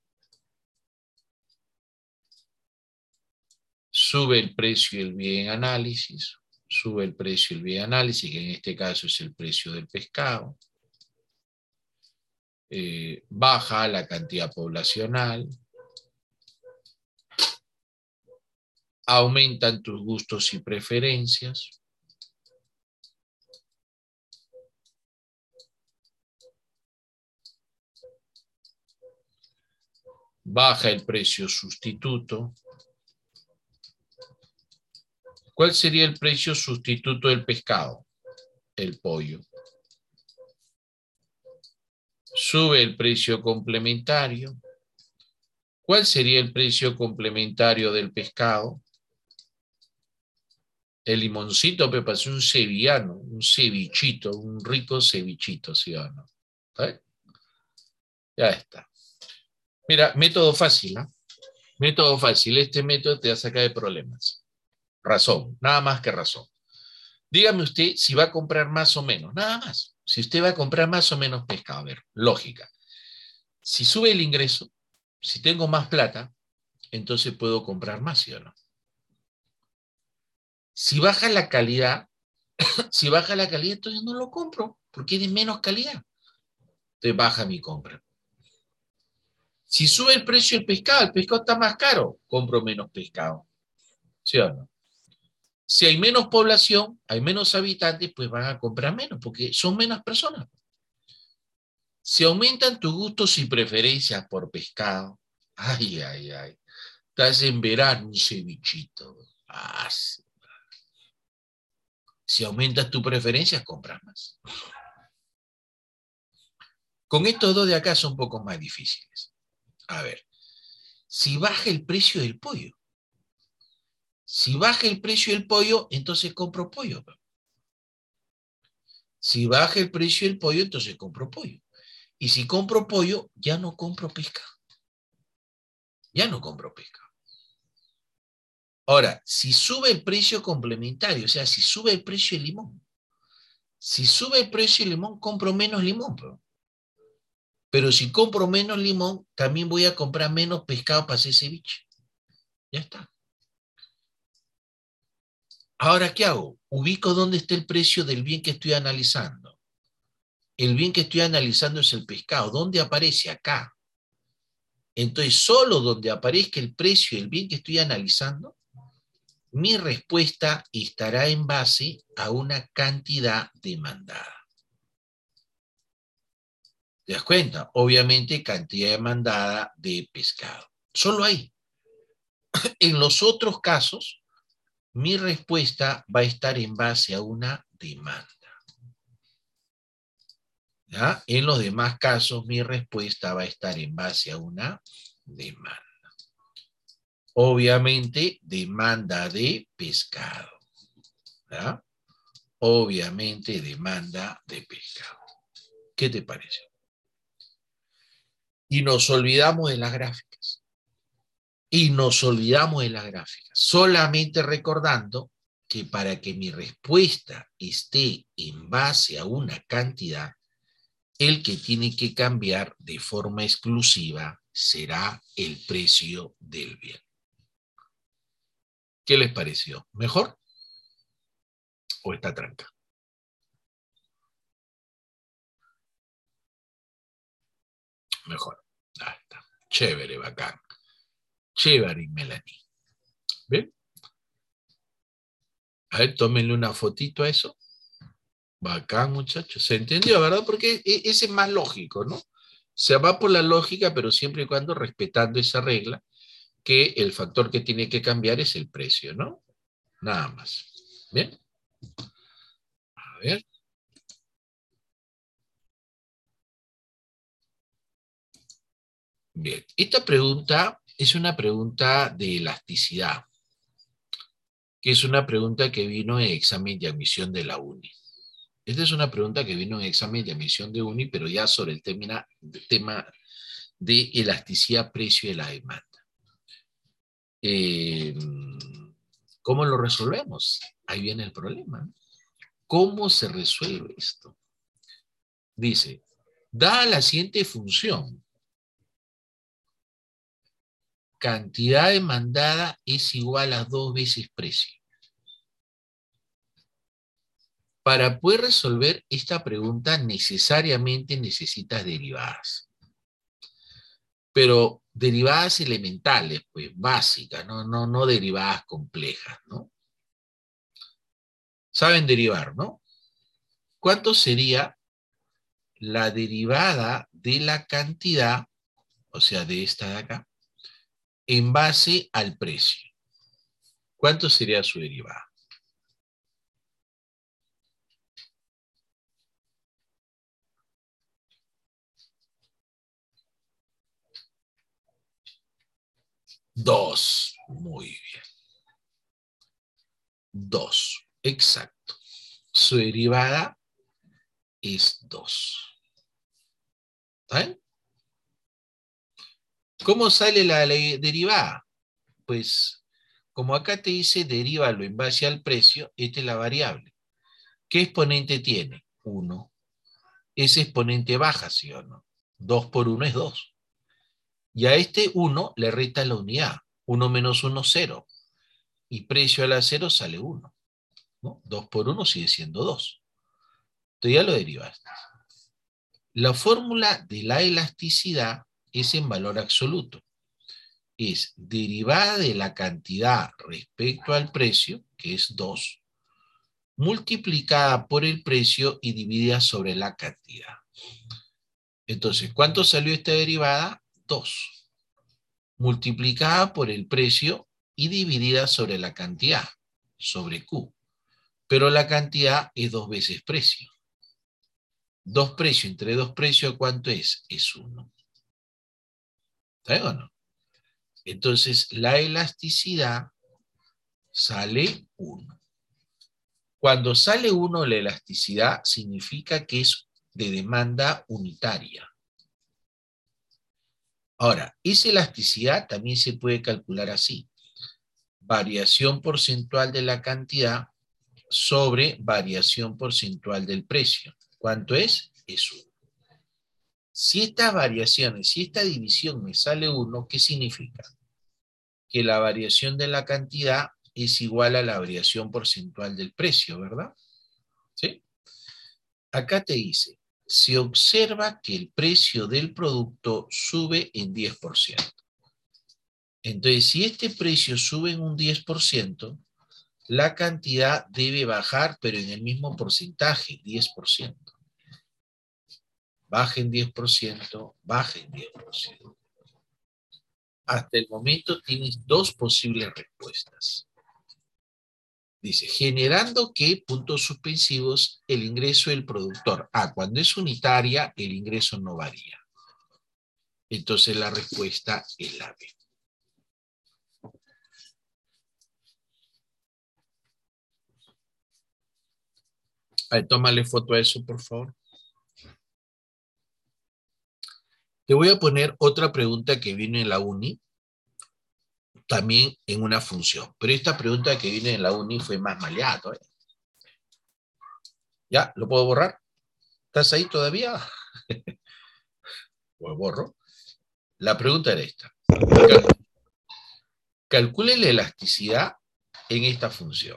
sube el precio del bien análisis, sube el precio del bien análisis, que en este caso es el precio del pescado, baja la cantidad poblacional, aumentan tus gustos y preferencias, baja el precio sustituto. ¿Cuál sería el precio sustituto del pescado? El pollo. Sube el precio complementario. ¿Cuál sería el precio complementario del pescado? El limoncito, Pepa, es un sevillano, un cevichito, un rico cevichito, ¿sí o no? ¿Eh? Ya está. Mira, método fácil, ¿ah? Método fácil. Este método te va a sacar de problemas. Razón, nada más que razón. Dígame usted si va a comprar más o menos, nada más. Si usted va a comprar más o menos pescado, a ver, lógica. Si sube el ingreso, si tengo más plata, entonces puedo comprar más, ¿sí o no? Si baja la calidad, si baja la calidad, entonces no lo compro, porque es de menos calidad. Entonces baja mi compra. Si sube el precio del pescado, el pescado está más caro, compro menos pescado. ¿Sí o no? Si hay menos población, hay menos habitantes, pues van a comprar menos, porque son menos personas. Si aumentan tus gustos y preferencias por pescado, ay, ay, ay, estás en verano un cevichito. Ah, sí. Si aumentas tus preferencias, compras más. Con estos dos de acá son un poco más difíciles. A ver, si baja el precio del pollo. Si baja el precio del pollo, entonces compro pollo. Si baja el precio del pollo, entonces compro pollo. Y si compro pollo, ya no compro pescado. Ya no compro pescado. Ahora, si sube el precio complementario, o sea, si sube el precio del limón, si sube el precio del limón, compro menos limón. Pero si compro menos limón, también voy a comprar menos pescado para hacer ceviche. Ya está. Ahora, ¿qué hago? Ubico dónde está el precio del bien que estoy analizando. El bien que estoy analizando es el pescado. ¿Dónde aparece? Acá. Entonces, solo donde aparezca el precio del bien que estoy analizando, mi respuesta estará en base a una cantidad demandada. ¿Te das cuenta? Obviamente, cantidad demandada de pescado. Solo ahí. En los otros casos, mi respuesta va a estar en base a una demanda. ¿Ya? En los demás casos, mi respuesta va a estar en base a una demanda. Obviamente, demanda de pescado. ¿Ya? Obviamente, demanda de pescado. ¿Qué te parece? Y nos olvidamos de las gráficas. Y nos olvidamos de las gráficas. Solamente recordando que para que mi respuesta esté en base a una cantidad, el que tiene que cambiar de forma exclusiva será el precio del bien. ¿Qué les pareció? ¿Mejor o está tranca? Mejor. Ahí está. Chévere, bacán. Chévere, Melanie. ¿Ven? A ver, tómenle una fotito a eso. Bacán, muchachos. ¿Se entendió, verdad? Porque ese es más lógico, ¿no? Se va por la lógica, pero siempre y cuando respetando esa regla, que el factor que tiene que cambiar es el precio, ¿no? Nada más. ¿Bien? A ver. Bien. Esta pregunta es una pregunta de elasticidad, que es una pregunta que vino en examen de admisión de la UNI. Esta es una pregunta que vino en examen de admisión de UNI, pero ya sobre el tema de elasticidad precio de la demanda. Eh, ¿Cómo lo resolvemos? Ahí viene el problema. ¿Cómo se resuelve esto? Dice, dada la siguiente función, cantidad demandada es igual a 2 veces precio. Para poder resolver esta pregunta necesariamente necesitas derivadas. Pero derivadas elementales, pues básicas, no derivadas complejas, ¿no? Saben derivar, ¿no? ¿Cuánto sería la derivada de la cantidad, o sea, de esta de acá, en base al precio? ¿Cuánto sería su derivada? 2. Muy bien. 2. Exacto. Su derivada es 2. ¿Está bien? ¿Cómo sale la derivada? Pues, como acá te dice, derívalo en base al precio, esta es la variable. ¿Qué exponente tiene? 1. Ese exponente baja, ¿sí o no? 2 por 1 es 2. Y a este 1 le resta la unidad. 1 menos 1, 0. Y precio a la 0 sale 1. ¿No? 2 por 1 sigue siendo 2. Entonces ya lo derivaste. La fórmula de la elasticidad es en valor absoluto. Es derivada de la cantidad respecto al precio, que es 2, multiplicada por el precio y dividida sobre la cantidad. Entonces, ¿cuánto salió esta derivada? 2. Multiplicada por el precio y dividida sobre la cantidad, sobre Q. Pero la cantidad es 2 veces precio. 2 precios entre 2 precios, ¿cuánto es? Es 1. ¿Está bien o no? Entonces, la elasticidad sale 1. Cuando sale 1 la elasticidad, significa que es de demanda unitaria. Ahora, esa elasticidad también se puede calcular así. Variación porcentual de la cantidad sobre variación porcentual del precio. ¿Cuánto es? Es 1. Si estas variaciones, si esta división me sale 1, ¿qué significa? Que la variación de la cantidad es igual a la variación porcentual del precio, ¿verdad? ¿Sí? Acá te dice, se observa que el precio del producto sube en 10%. Entonces, si este precio sube en un 10%, la cantidad debe bajar, pero en el mismo porcentaje, 10%. Baja en 10%, baja en 10%. Hasta el momento tienes dos posibles respuestas. Dice, generando que, puntos suspensivos, el ingreso del productor. Cuando es unitaria, el ingreso no varía. Entonces la respuesta es la B. A ver, tómale foto a eso, por favor. Te voy a poner otra pregunta que viene en la uni, también en una función. Pero esta pregunta que viene en la uni fue más maleado. ¿Ya? ¿Lo puedo borrar? ¿Estás ahí todavía? Pues borro. La pregunta era esta. Calcule la elasticidad en esta función.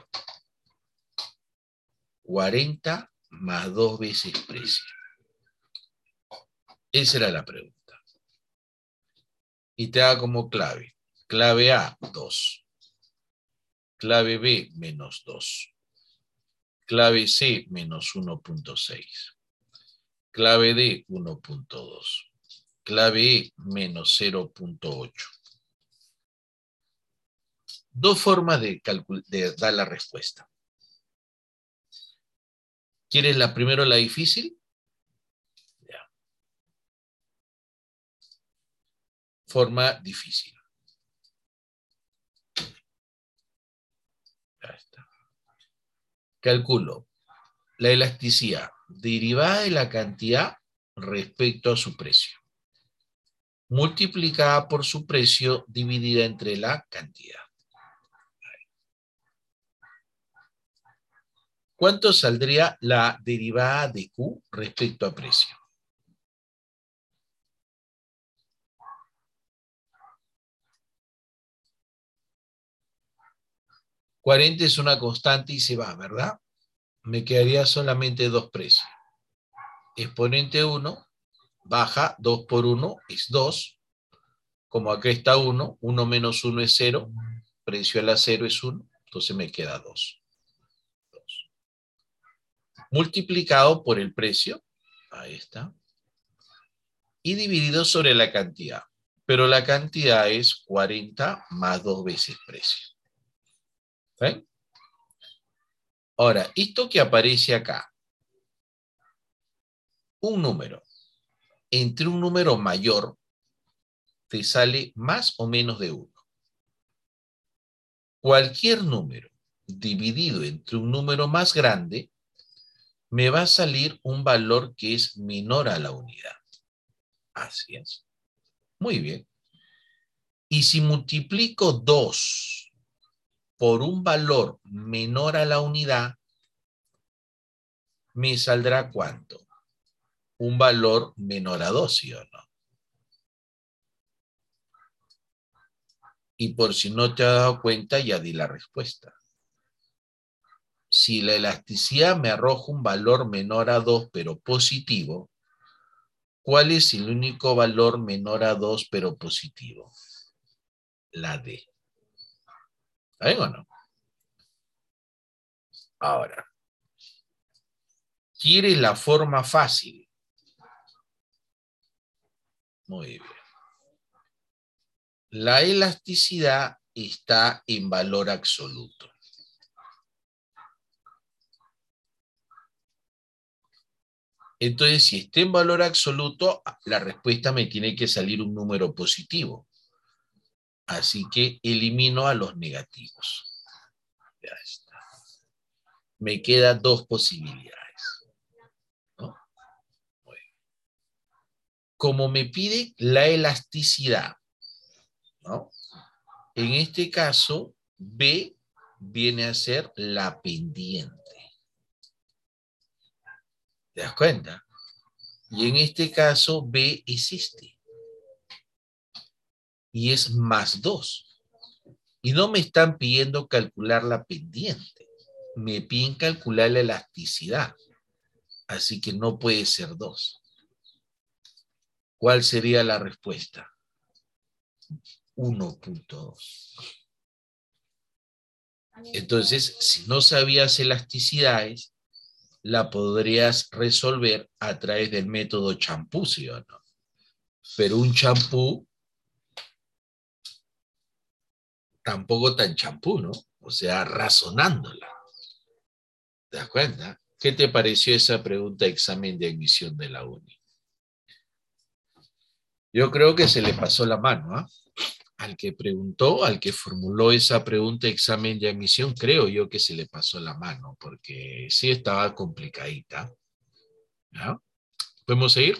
40 más 2 veces precio. Esa era la pregunta. Y te da como clave. Clave A, 2. Clave B, menos 2. Clave C, menos 1.6. Clave D, 1.2. Clave E, menos 0.8. Dos formas de dar la respuesta. ¿Quieres la primero la difícil? Ya. Forma difícil. Ya está. Calculo la elasticidad derivada de la cantidad respecto a su precio, multiplicada por su precio dividida entre la cantidad. ¿Cuánto saldría la derivada de Q respecto a precio? $40 es una constante y se va, ¿verdad? Me quedaría solamente dos precios. Exponente 1 baja, 2 por 1 es 2. Como acá está 1, 1 menos 1 es 0. Precio a la 0 es 1. Entonces me queda 2. Multiplicado por el precio. Ahí está. Y dividido sobre la cantidad. Pero la cantidad es 40 más 2 veces precio. ¿Ven? Ahora, esto que aparece acá, un número, entre un número mayor, te sale más o menos de 1. cualquier número dividido entre un número más grande, me va a salir un valor que es menor a la unidad. Así es. Muy bien. Y si multiplico 2 por un valor menor a la unidad, me saldrá ¿cuánto? Un valor menor a 2, ¿sí o no? Y por si no te has dado cuenta, ya di la respuesta. Si la elasticidad me arroja un valor menor a 2, pero positivo, ¿cuál es el único valor menor a 2, pero positivo? La D. ¿Saben o no? Ahora, ¿quieres la forma fácil? Muy bien. La elasticidad está en valor absoluto. Entonces, si está en valor absoluto, la respuesta me tiene que salir un número positivo. Así que elimino a los negativos. Ya está. Me quedan 2 posibilidades, ¿no? Como me pide la elasticidad, ¿no? En este caso, B viene a ser la pendiente. ¿Te das cuenta? Y en este caso, B es este. Y es más 2. Y no me están pidiendo calcular la pendiente. Me piden calcular la elasticidad. Así que no puede ser 2. ¿Cuál sería la respuesta? 1.2. Entonces, si no sabías elasticidades, la podrías resolver a través del método champú, ¿sí o no? Pero un champú tampoco tan champú, ¿no? O sea, razonándola. ¿Te das cuenta? ¿Qué te pareció esa pregunta de examen de admisión de la uni? Yo creo que se le pasó la mano, ¿ah? Al que preguntó, al que formuló esa pregunta de examen de admisión, creo yo que se le pasó la mano, porque sí estaba complicadita. ¿Ya? ¿Podemos seguir?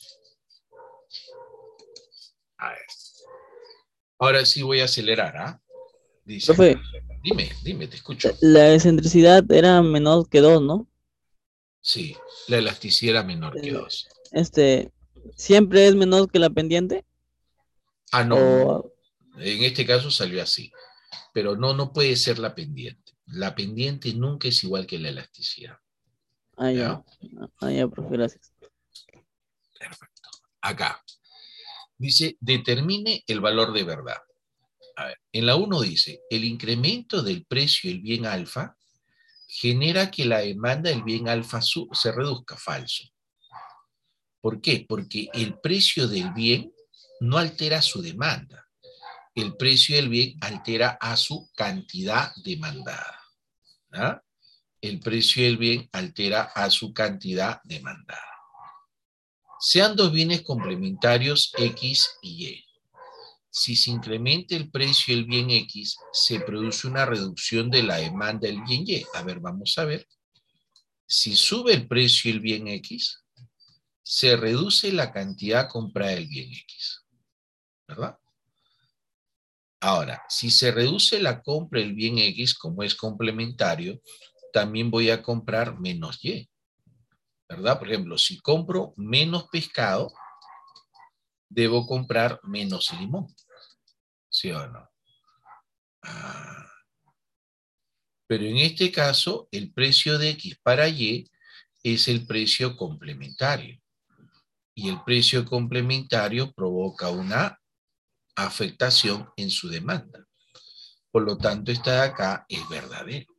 A ver. Ahora sí voy a acelerar, ¿ah? Dice acá. Profe, Dime, te escucho. la excentricidad era menor que 2, ¿no? Sí, la elasticidad era menor que Eh, 2. Este, ¿siempre es menor que la pendiente? Ah, no, no. O, En este caso salió así. Pero no, no puede ser la pendiente. La pendiente nunca es igual que la elasticidad. ya, ¿Ya? ya, profe, gracias. Perfecto. Acá. Dice, determine el valor de verdad. A ver, en la 1 dice, el incremento del precio del bien alfa genera que la demanda del bien alfa se reduzca. Falso. ¿Por qué? Porque el precio del bien no altera su demanda. El precio del bien altera a su cantidad demandada. ¿Ah? El precio del bien altera a su cantidad demandada. Sean dos bienes complementarios X y Y. Si se incrementa el precio del bien X, se produce una reducción de la demanda del bien Y. A ver, vamos a ver. Si sube el precio del bien X, se reduce la cantidad comprada del bien X. ¿Verdad? Ahora, si se reduce la compra del bien X, como es complementario, también voy a comprar menos Y. ¿Verdad? Por ejemplo, si compro menos pescado, debo comprar menos limón. ¿Sí o no? Ah, pero en este caso, el precio de X para Y es el precio complementario. Y el precio complementario provoca una afectación en su demanda. Por lo tanto, esta de acá es verdadero.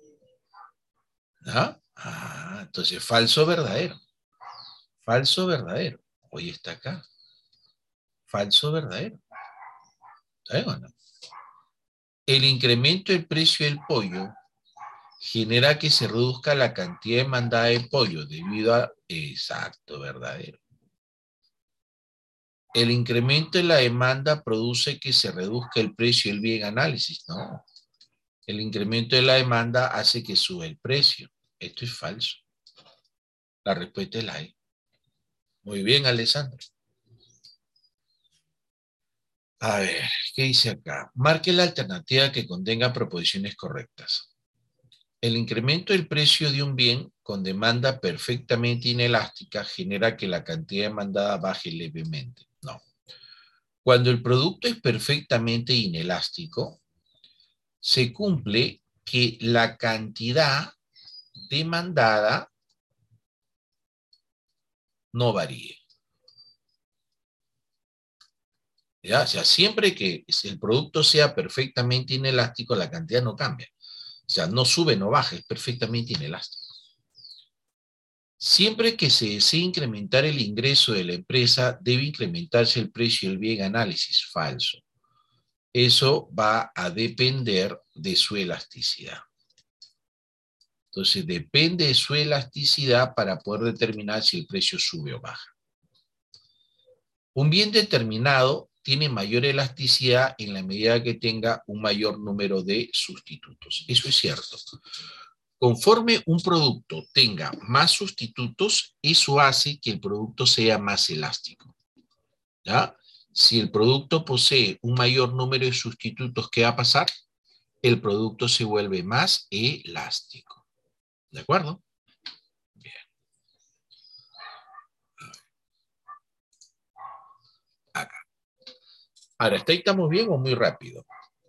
¿Ah? Entonces, falso verdadero. Falso verdadero. Hoy está acá. Falso verdadero. ¿Saben o no? El incremento del precio del pollo genera que se reduzca la cantidad demandada de pollo debido a... Exacto, verdadero. El incremento en la demanda produce que se reduzca el precio del bien análisis. No. El incremento de la demanda hace que suba el precio. Esto es falso. La respuesta es la E. Muy bien, Alessandro. A ver, ¿qué dice acá? Marque la alternativa que contenga proposiciones correctas. El incremento del precio de un bien con demanda perfectamente inelástica genera que la cantidad demandada baje levemente. No. Cuando el producto es perfectamente inelástico, se cumple que la cantidad demandada no varíe. ¿Ya? O sea, siempre que el producto sea perfectamente inelástico, la cantidad no cambia. O sea, no sube, no baja, es perfectamente inelástico. Siempre que se desee incrementar el ingreso de la empresa, debe incrementarse el precio del bien. Análisis falso. Eso va a depender de su elasticidad. Entonces, depende de su elasticidad para poder determinar si el precio sube o baja. Un bien determinado tiene mayor elasticidad en la medida que tenga un mayor número de sustitutos. Eso es cierto. Conforme un producto tenga más sustitutos, eso hace que el producto sea más elástico. ¿Ya? Si el producto posee un mayor número de sustitutos, ¿qué va a pasar? El producto se vuelve más elástico. ¿De acuerdo? Bien. Acá. Ahora, ¿hasta ahí estamos bien o muy rápido?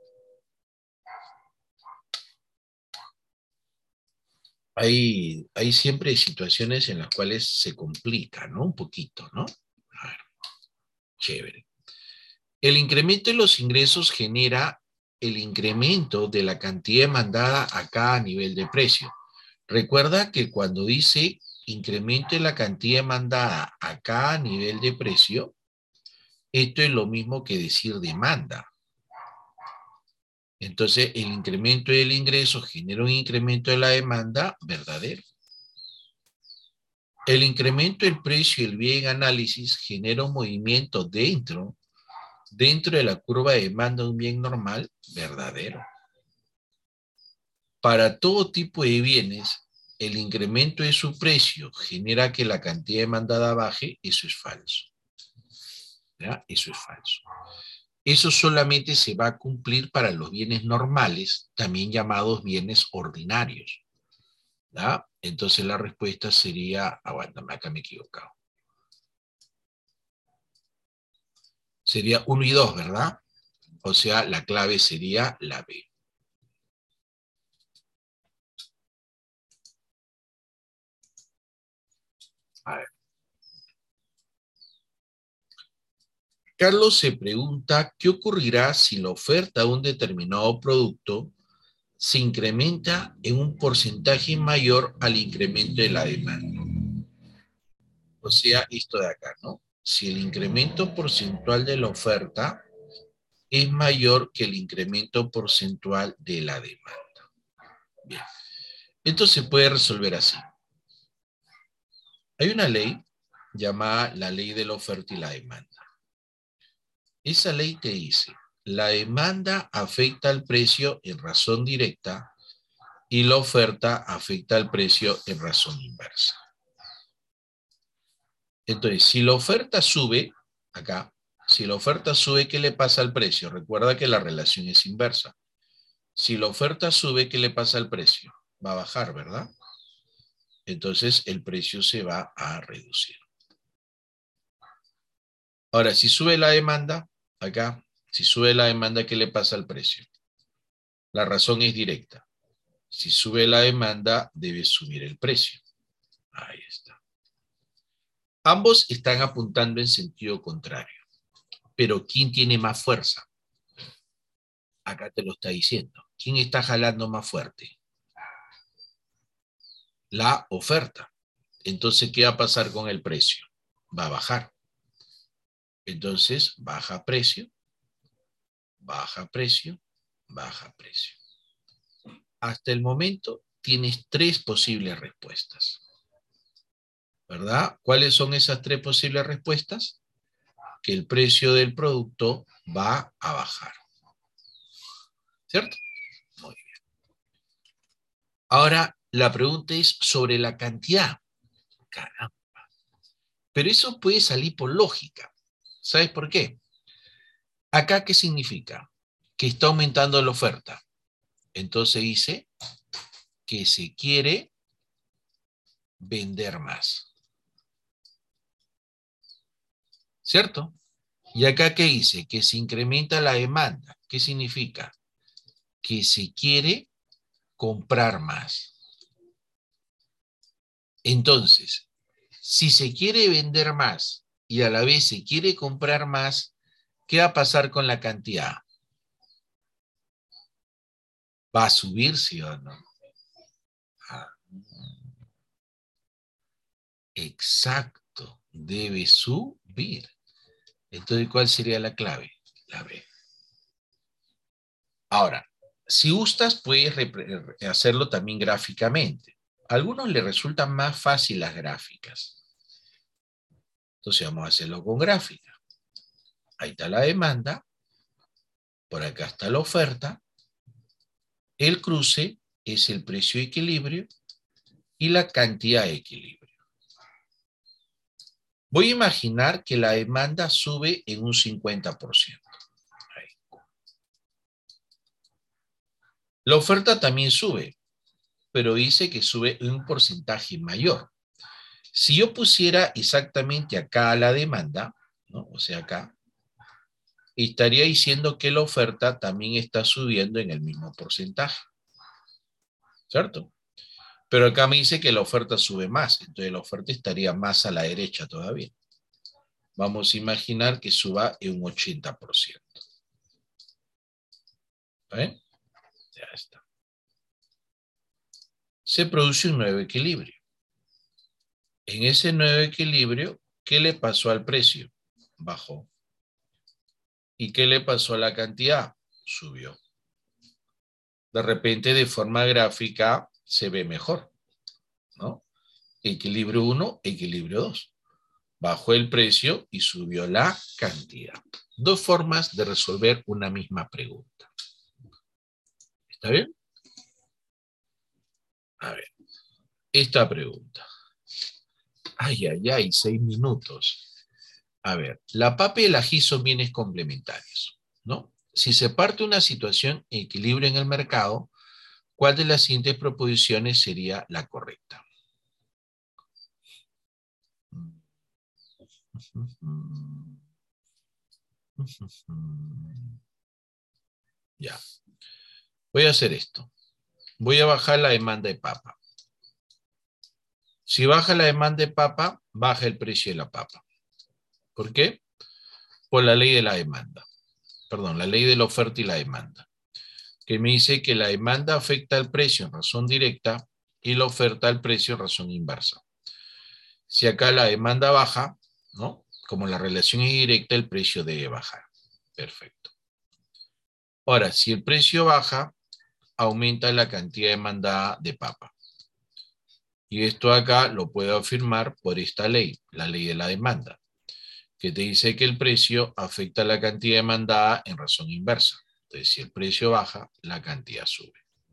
Hay siempre situaciones en las cuales se complica, ¿no? Un poquito, ¿no? A ver, chévere. El incremento de los ingresos genera el incremento de la cantidad demandada a cada nivel de precio. Recuerda que cuando dice incremento de la cantidad demandada a cada nivel de precio, esto es lo mismo que decir demanda. Entonces, el incremento del ingreso genera un incremento de la demanda verdadero. El incremento del precio del bien análisis genera un movimiento dentro de la curva de demanda de un bien normal verdadero. Para todo tipo de bienes, el incremento de su precio genera que la cantidad demandada baje. Eso es falso. ¿Ya? Eso es falso. Eso solamente se va a cumplir para los bienes normales, también llamados bienes ordinarios. ¿Ya? Entonces la respuesta sería, aguántame, acá me he equivocado. Sería 1 y 2, ¿verdad? O sea, la clave sería la B. A ver. Carlos se pregunta, ¿qué ocurrirá si la oferta de un determinado producto se incrementa en un porcentaje mayor al incremento de la demanda? O sea, esto de acá, ¿no? Si el incremento porcentual de la oferta es mayor que el incremento porcentual de la demanda. Bien. Esto se puede resolver así. Hay una ley llamada la ley de la oferta y la demanda. Esa ley te dice, la demanda afecta al precio en razón directa y la oferta afecta al precio en razón inversa. Entonces, si la oferta sube, acá, si la oferta sube, ¿qué le pasa al precio? Recuerda que la relación es inversa. Si la oferta sube, ¿qué le pasa al precio? Va a bajar, ¿verdad? Entonces, el precio se va a reducir. Ahora, si sube la demanda, acá, si sube la demanda, ¿qué le pasa al precio? La razón es directa. Si sube la demanda, debe subir el precio. Ahí está. Ambos están apuntando en sentido contrario. Pero ¿quién tiene más fuerza? Acá te lo está diciendo. ¿Quién está jalando más fuerte? La oferta. Entonces, ¿qué va a pasar con el precio? Va a bajar. Entonces, baja precio, baja precio, baja precio. Hasta el momento tienes 3 posibles respuestas. ¿Verdad? ¿Cuáles son esas 3 posibles respuestas? Que el precio del producto va a bajar. ¿Cierto? Muy bien. Ahora, la pregunta es sobre la cantidad. Caramba. Pero eso puede salir por lógica. ¿Sabes por qué? Acá, ¿qué significa? Que está aumentando la oferta. Entonces dice que se quiere vender más. ¿Cierto? Y acá, ¿qué dice? Que se incrementa la demanda. ¿Qué significa? Que se quiere comprar más. Entonces, si se quiere vender más y a la vez se quiere comprar más, ¿qué va a pasar con la cantidad? ¿Va a subir, sí o no? Ah, exacto, debe subir. Entonces, ¿cuál sería la clave? La B. Ahora, si gustas, puedes hacerlo también gráficamente. A algunos les resultan más fácil las gráficas. Entonces vamos a hacerlo con gráfica. Ahí está la demanda, por acá está la oferta, el cruce es el precio de equilibrio y la cantidad de equilibrio. Voy a imaginar que la demanda sube en un 50%. Ahí. La oferta también sube, pero dice que sube en un porcentaje mayor. Si yo pusiera exactamente acá la demanda, ¿no? O sea, acá, estaría diciendo que la oferta también está subiendo en el mismo porcentaje, ¿cierto? Pero acá me dice que la oferta sube más, entonces la oferta estaría más a la derecha todavía. Vamos a imaginar que suba en un 80%. ¿Ven? Ya está. Se produce un nuevo equilibrio. En ese nuevo equilibrio, ¿qué le pasó al precio? Bajó. ¿Y qué le pasó a la cantidad? Subió. De repente, de forma gráfica, se ve mejor, ¿no? Equilibrio 1, equilibrio 2. Bajó el precio y subió la cantidad. Dos formas de resolver una misma pregunta. ¿Está bien? A ver, esta pregunta. Ay, ay, ay, 6 minutos. A ver, la papa y el ají son bienes complementarios, ¿no? Si se parte una situación en equilibrio en el mercado, ¿cuál de las siguientes proposiciones sería la correcta? Ya, voy a hacer esto. Voy a bajar la demanda de papa. Si baja la demanda de papa, baja el precio de la papa. ¿Por qué? Por la ley de la demanda. Perdón, la ley de la oferta y la demanda, que me dice que la demanda afecta al precio en razón directa y la oferta al precio en razón inversa. Si acá la demanda baja, ¿no? Como la relación es directa, el precio debe bajar. Perfecto. Ahora, si el precio baja, aumenta la cantidad demandada de papa. Y esto acá lo puedo afirmar por esta ley, la ley de la demanda, que te dice que el precio afecta la cantidad demandada en razón inversa. Entonces, si el precio baja, la cantidad sube.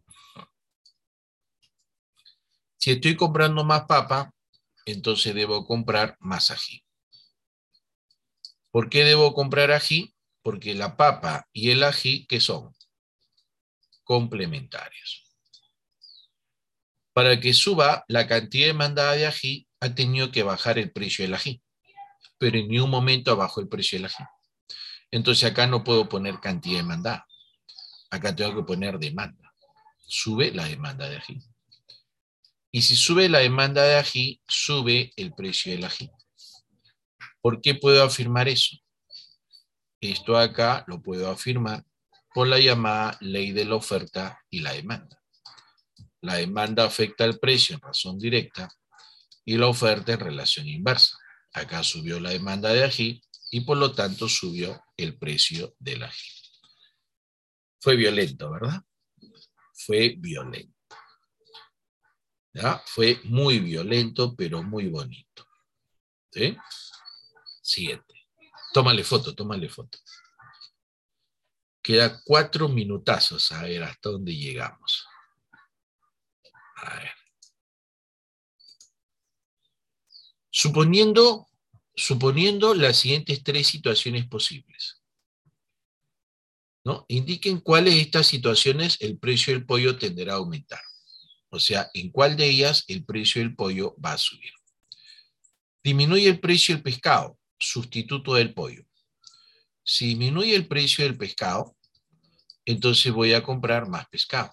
Si estoy comprando más papa, entonces debo comprar más ají. ¿Por qué debo comprar ají? Porque la papa y el ají, ¿qué son? Complementarios. Para que suba la cantidad demandada de ají, ha tenido que bajar el precio del ají, pero en ningún momento bajó el precio del ají. Entonces acá no puedo poner cantidad demandada. Acá tengo que poner demanda. Sube la demanda de ají. Y si sube la demanda de ají, sube el precio del ají. ¿Por qué puedo afirmar eso? Esto acá lo puedo afirmar por la llamada ley de la oferta y la demanda. La demanda afecta al precio en razón directa y la oferta en relación inversa. Acá subió la demanda de ají y por lo tanto subió el precio del ají. Fue violento, ¿verdad? Fue violento. ¿Ya? Fue muy violento, pero muy bonito. ¿Sí? Siguiente. Tómale foto, tómale foto. Queda 4 minutazos a ver hasta dónde llegamos. A ver. Suponiendo las siguientes tres situaciones posibles, ¿no? Indiquen cuáles de estas situaciones el precio del pollo tenderá a aumentar. O sea, en cuál de ellas el precio del pollo va a subir. Disminuye el precio del pescado, sustituto del pollo. Si disminuye el precio del pescado, entonces voy a comprar más pescado.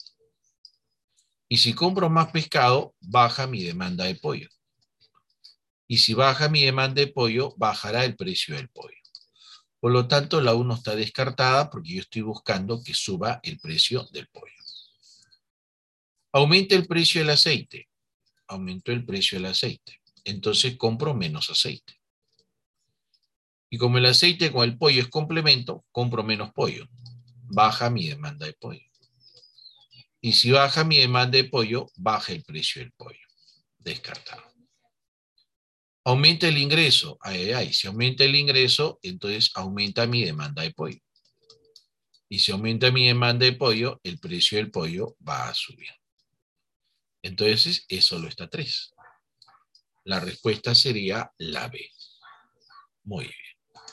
Y si compro más pescado, baja mi demanda de pollo. Y si baja mi demanda de pollo, bajará el precio del pollo. Por lo tanto, la 1 está descartada porque yo estoy buscando que suba el precio del pollo. Aumenta el precio del aceite. Aumentó el precio del aceite. Entonces compro menos aceite. Y como el aceite con el pollo es complemento, compro menos pollo. Baja mi demanda de pollo. Y si baja mi demanda de pollo, baja el precio del pollo. Descartado. Aumenta el ingreso. Si aumenta el ingreso, entonces aumenta mi demanda de pollo. Y si aumenta mi demanda de pollo, el precio del pollo va a subir. Entonces, es solo esta 3. La respuesta sería la B. Muy bien.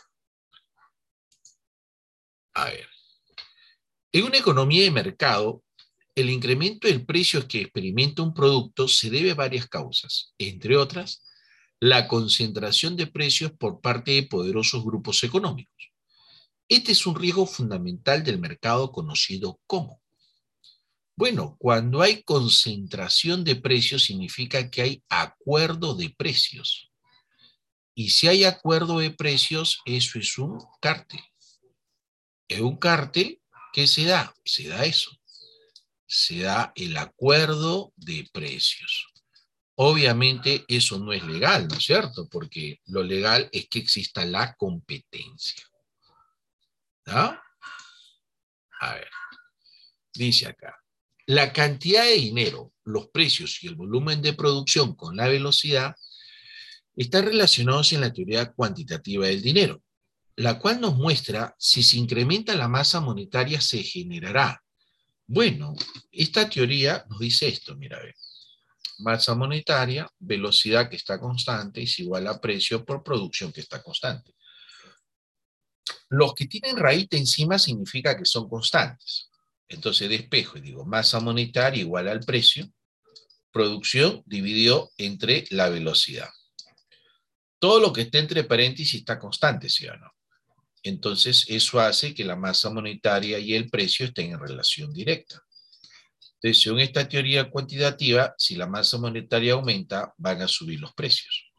A ver. En una economía de mercado, el incremento del precio que experimenta un producto se debe a varias causas, entre otras, la concentración de precios por parte de poderosos grupos económicos. Este es un riesgo fundamental del mercado conocido como. Bueno, cuando hay concentración de precios significa que hay acuerdo de precios. Y si hay acuerdo de precios, eso es un cártel. Es un cártel que se da eso. Se da el acuerdo de precios. Obviamente eso no es legal, ¿no es cierto? Porque lo legal es que exista la competencia. ¿No? A ver, dice acá. La cantidad de dinero, los precios y el volumen de producción con la velocidad están relacionados en la teoría cuantitativa del dinero, la cual nos muestra si se incrementa la masa monetaria se generará. Bueno, esta teoría nos dice esto, mira, a ver. Masa monetaria, velocidad que está constante es igual a precio por producción que está constante. Los que tienen raíz encima significa que son constantes. Entonces despejo y digo masa monetaria igual al precio, producción dividido entre la velocidad. Todo lo que esté entre paréntesis está constante, ¿sí o no? Entonces eso hace que la masa monetaria y el precio estén en relación directa. Entonces, según esta teoría cuantitativa, si la masa monetaria aumenta, van a subir los precios.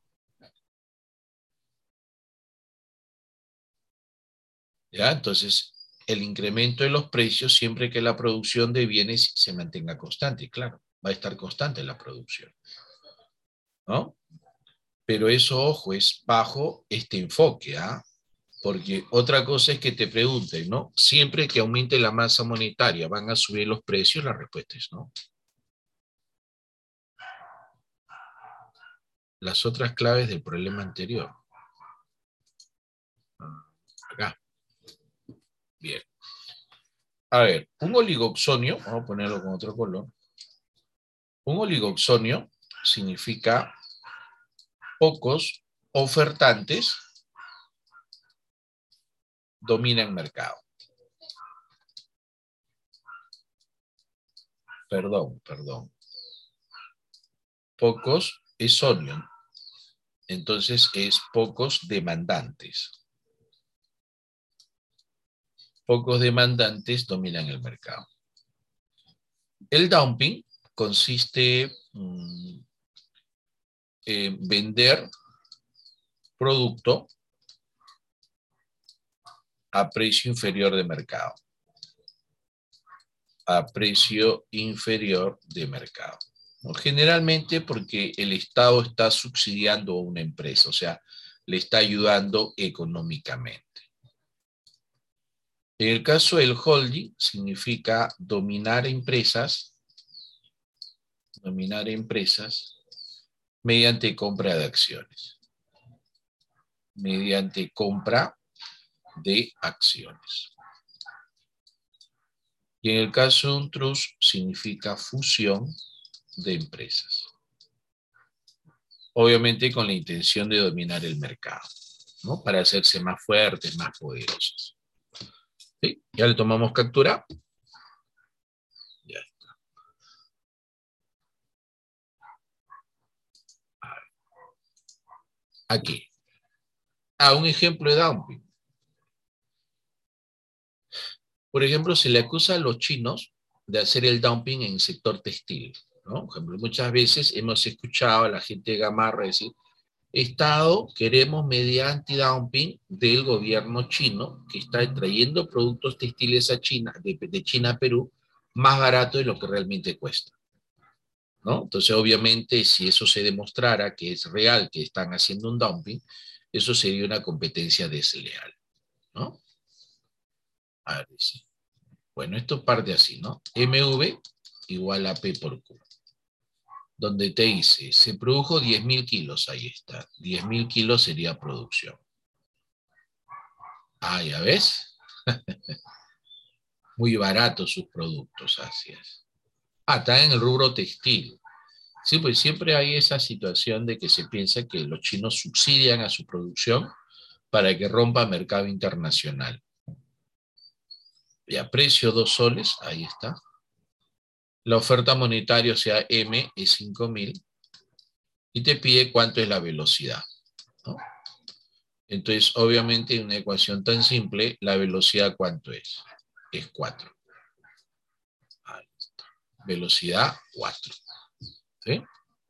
¿Ya? Entonces, el incremento de los precios siempre que la producción de bienes se mantenga constante. Claro, va a estar constante la producción, ¿no? Pero eso, ojo, es bajo este enfoque, ¿ah? Porque otra cosa es que te pregunten, ¿no? Siempre que aumente la masa monetaria, ¿van a subir los precios? La respuesta es no. Las otras claves del problema anterior. Acá. Bien. A ver, un oligoxonio, vamos a ponerlo con otro color. Un oligoxonio significa pocos ofertantes dominan mercado. Perdón. Pocos es onion. Entonces es pocos demandantes. Pocos demandantes dominan el mercado. El dumping consiste en vender producto a precio inferior de mercado. A precio inferior de mercado. Generalmente porque el Estado está subsidiando a una empresa, o sea, le está ayudando económicamente. En el caso del holding, significa dominar empresas mediante compra de acciones. Mediante compra de acciones. Y en el caso de un trust, significa fusión de empresas. Obviamente con la intención de dominar el mercado, ¿no? Para hacerse más fuertes, más poderosos. ¿Sí? ¿Ya le tomamos captura? Ya está. A ver. Aquí. Un ejemplo de dumping. Por ejemplo, se le acusa a los chinos de hacer el dumping en el sector textil, ¿no? Por ejemplo, muchas veces hemos escuchado a la gente de Gamarra decir: Estado, queremos medida anti-dumping del gobierno chino que está trayendo productos textiles a China, de China a Perú, más barato de lo que realmente cuesta, ¿no? Entonces, obviamente, si eso se demostrara que es real, que están haciendo un dumping, eso sería una competencia desleal, ¿no? A ver, dice. Bueno, esto parte así, ¿no? MV igual a P por Q. Donde te dice, se produjo 10.000 kilos, ahí está. 10.000 kilos sería producción. Ya ves. Muy baratos sus productos, así es. Está en el rubro textil. Sí, pues siempre hay esa situación de que se piensa que los chinos subsidian a su producción para que rompa mercado internacional. Ya, precio 2 soles, ahí está. La oferta monetaria, o sea, M, es 5.000. Y te pide cuánto es la velocidad, ¿no? Entonces, obviamente, en una ecuación tan simple, la velocidad, ¿cuánto es? Es 4. Ahí está. Velocidad 4. ¿Sí?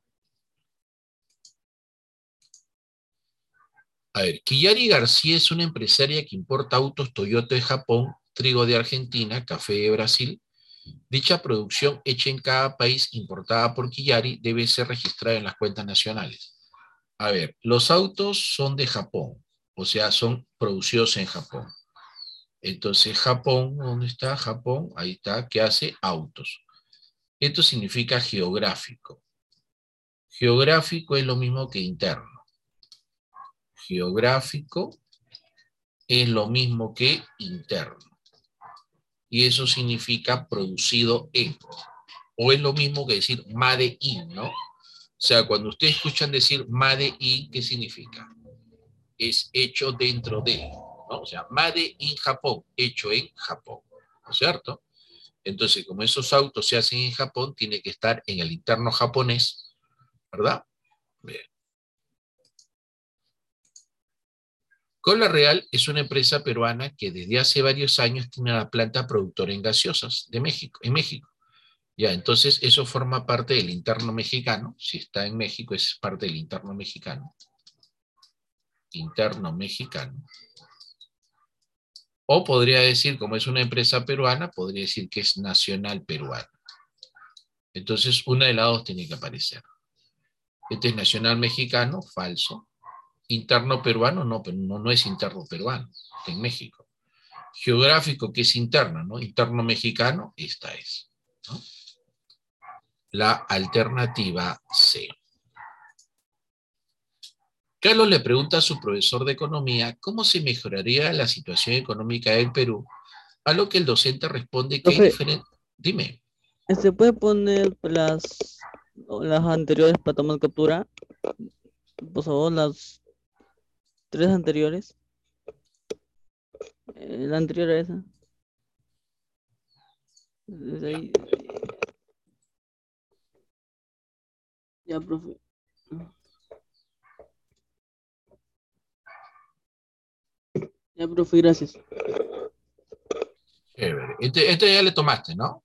A ver, Kiyari García es una empresaria que importa autos Toyota de Japón, trigo de Argentina, café de Brasil. Dicha producción hecha en cada país importada por Kiyari debe ser registrada en las cuentas nacionales. A ver, los autos son de Japón, o sea, son producidos en Japón. Entonces, Japón, ¿dónde está Japón? Ahí está, ¿qué hace? Autos. Esto significa geográfico. Geográfico es lo mismo que interno. Geográfico es lo mismo que interno. Y eso significa producido en. O es lo mismo que decir made in, ¿no? O sea, cuando ustedes escuchan decir made in, ¿qué significa? Es hecho dentro de, ¿no? O sea, made in Japón, hecho en Japón, ¿no es cierto? Entonces, como esos autos se hacen en Japón, tiene que estar en el interno japonés, ¿verdad? Bien. Cola Real es una empresa peruana que desde hace varios años tiene una planta productora en gaseosas de México, en México. Ya, entonces eso forma parte del interno mexicano. Si está en México, es parte del interno mexicano. Interno mexicano. O podría decir, como es una empresa peruana, podría decir que es nacional peruana. Entonces, una de las dos tiene que aparecer. Este es nacional mexicano, falso. Interno peruano, no, pero no es interno peruano, está en México. Geográfico, que es interno, ¿no? Interno mexicano, esta es, ¿no? La alternativa C. Carlos le pregunta a su profesor de economía cómo se mejoraría la situación económica del Perú, a lo que el docente responde que hay Profe, diferentes... Dime. ¿se puede poner las anteriores para tomar captura? Por favor, las tres anteriores. La anterior a esa. Desde ahí. Ya, profe. Ya, profe, gracias. Chévere. Este ya le tomaste, ¿no?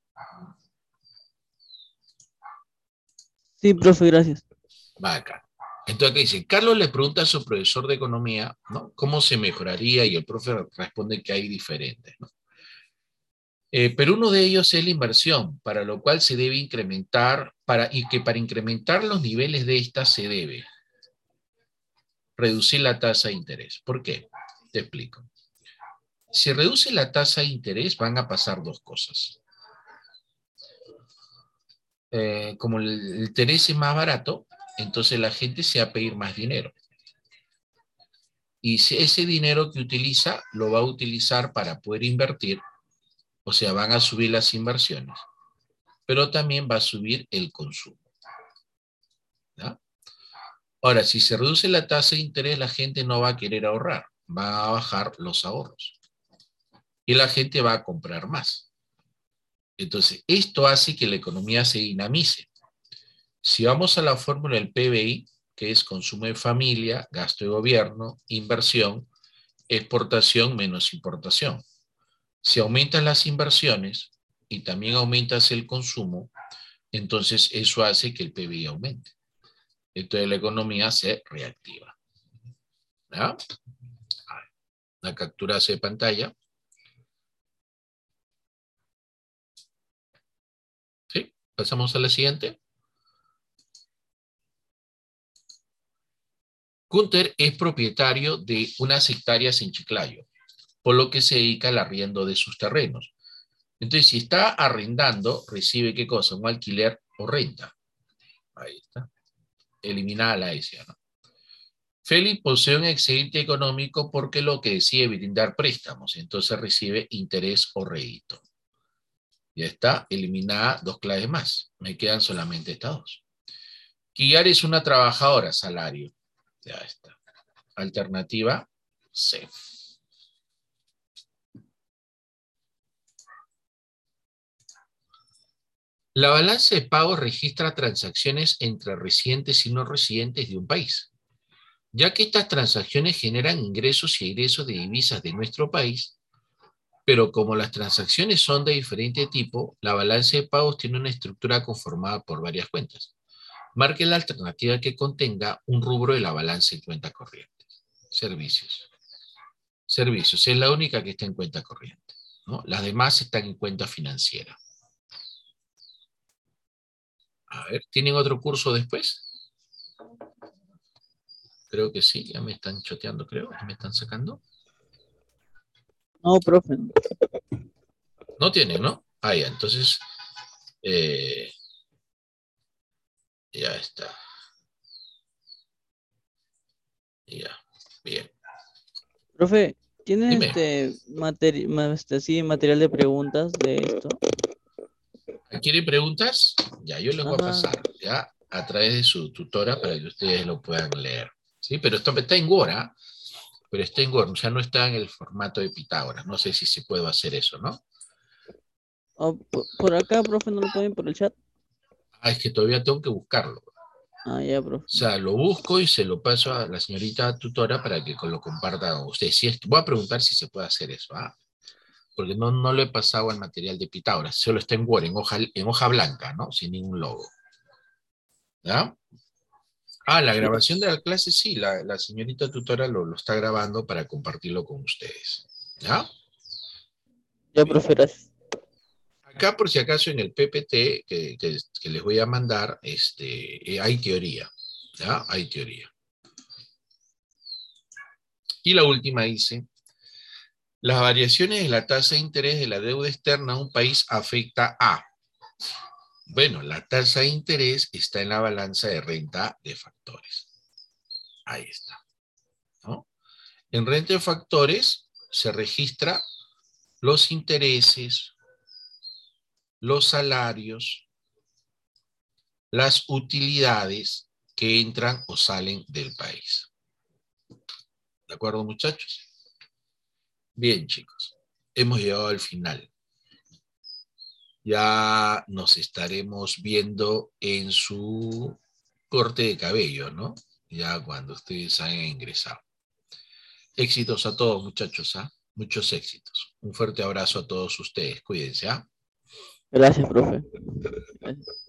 Sí, profe, gracias. Va acá. Entonces acá dice, Carlos le pregunta a su profesor de economía, ¿no? ¿Cómo se mejoraría? Y el profe responde que hay diferentes, ¿no? Pero uno de ellos es la inversión, para lo cual se debe incrementar, y que para incrementar los niveles de esta se debe reducir la tasa de interés. ¿Por qué? Te explico. Si reduce la tasa de interés, van a pasar dos cosas. Como el interés es más barato, entonces la gente se va a pedir más dinero. Y si ese dinero que utiliza lo va a utilizar para poder invertir, o sea, van a subir las inversiones, pero también va a subir el consumo. Ahora, si se reduce la tasa de interés, la gente no va a querer ahorrar, va a bajar los ahorros y la gente va a comprar más. Entonces, esto hace que la economía se dinamice. Si vamos a la fórmula del PBI, que es consumo de familia, gasto de gobierno, inversión, exportación menos importación. Si aumentas las inversiones y también aumentas el consumo, entonces eso hace que el PBI aumente. Entonces la economía se reactiva. ¿Ya? La captura de pantalla. ¿Sí? Pasamos a la siguiente. Gunter es propietario de unas hectáreas en Chiclayo, por lo que se dedica al arriendo de sus terrenos. Entonces, si está arrendando, recibe ¿qué cosa? Un alquiler o renta. Ahí está. Eliminada la S, ¿no? Félix posee un excedente económico porque lo que decide brindar préstamos, entonces recibe interés o rédito. Ya está, eliminada dos claves más. Me quedan solamente estas dos. Quillar es una trabajadora, salario. Ya está. Alternativa C. La balanza de pagos registra transacciones entre residentes y no residentes de un país, ya que estas transacciones generan ingresos y egresos de divisas de nuestro país, pero como las transacciones son de diferente tipo, la balanza de pagos tiene una estructura conformada por varias cuentas. Marque la alternativa que contenga un rubro de la balanza en cuenta corriente. Servicios. Servicios es la única que está en cuenta corriente, ¿no? Las demás están en cuenta financiera. A ver, ¿tienen otro curso después? Creo que sí, ya me están choteando, creo, ya me están sacando. No, profe. No tienen, ¿no? Ah, ya, entonces, eh, ya está. Ya, bien. Profe, ¿tiene Dime, sí, material de preguntas de esto? ¿quieren preguntas? Ya, yo les voy a Ajá. pasar, ya, a través de su tutora para que ustedes lo puedan leer. ¿Sí? Pero esto está en Word, ¿ah? Pero está en Word, o sea, no está en el formato de Pitágoras. No sé si se puede hacer eso, ¿no? Oh, por acá, profe, no lo ponen por el chat. Ah, es que todavía tengo que buscarlo. Ah, ya, O profe. sea, lo busco y se lo paso a la señorita tutora para que lo comparta con usted. Si es, voy a preguntar si se puede hacer eso, ¿ah? Porque no lo he pasado al material de Pitágoras, solo está en Word, en hoja blanca, ¿no? Sin ningún logo. ¿Ya? Ah, la Ya, grabación de la clase, sí, la señorita tutora lo está grabando para compartirlo con ustedes. ¿Ya? ya, Bien. profe, gracias. Acá, por si acaso, en el PPT que les voy a mandar, hay teoría. ¿Ya? Hay teoría. Y la última dice, las variaciones de la tasa de interés de la deuda externa a un país afecta a... Bueno, la tasa de interés está en la balanza de renta de factores. Ahí está, ¿no? En renta de factores se registra los intereses, los salarios, las utilidades que entran o salen del país. ¿De acuerdo, muchachos? Bien, chicos. Hemos llegado al final. Ya nos estaremos viendo en su corte de cabello, ¿no? Ya cuando ustedes hayan ingresado. Éxitos a todos, muchachos, ¿ah? Muchos éxitos. Un fuerte abrazo a todos ustedes. Cuídense, ¿ah? Gracias, profe. Gracias.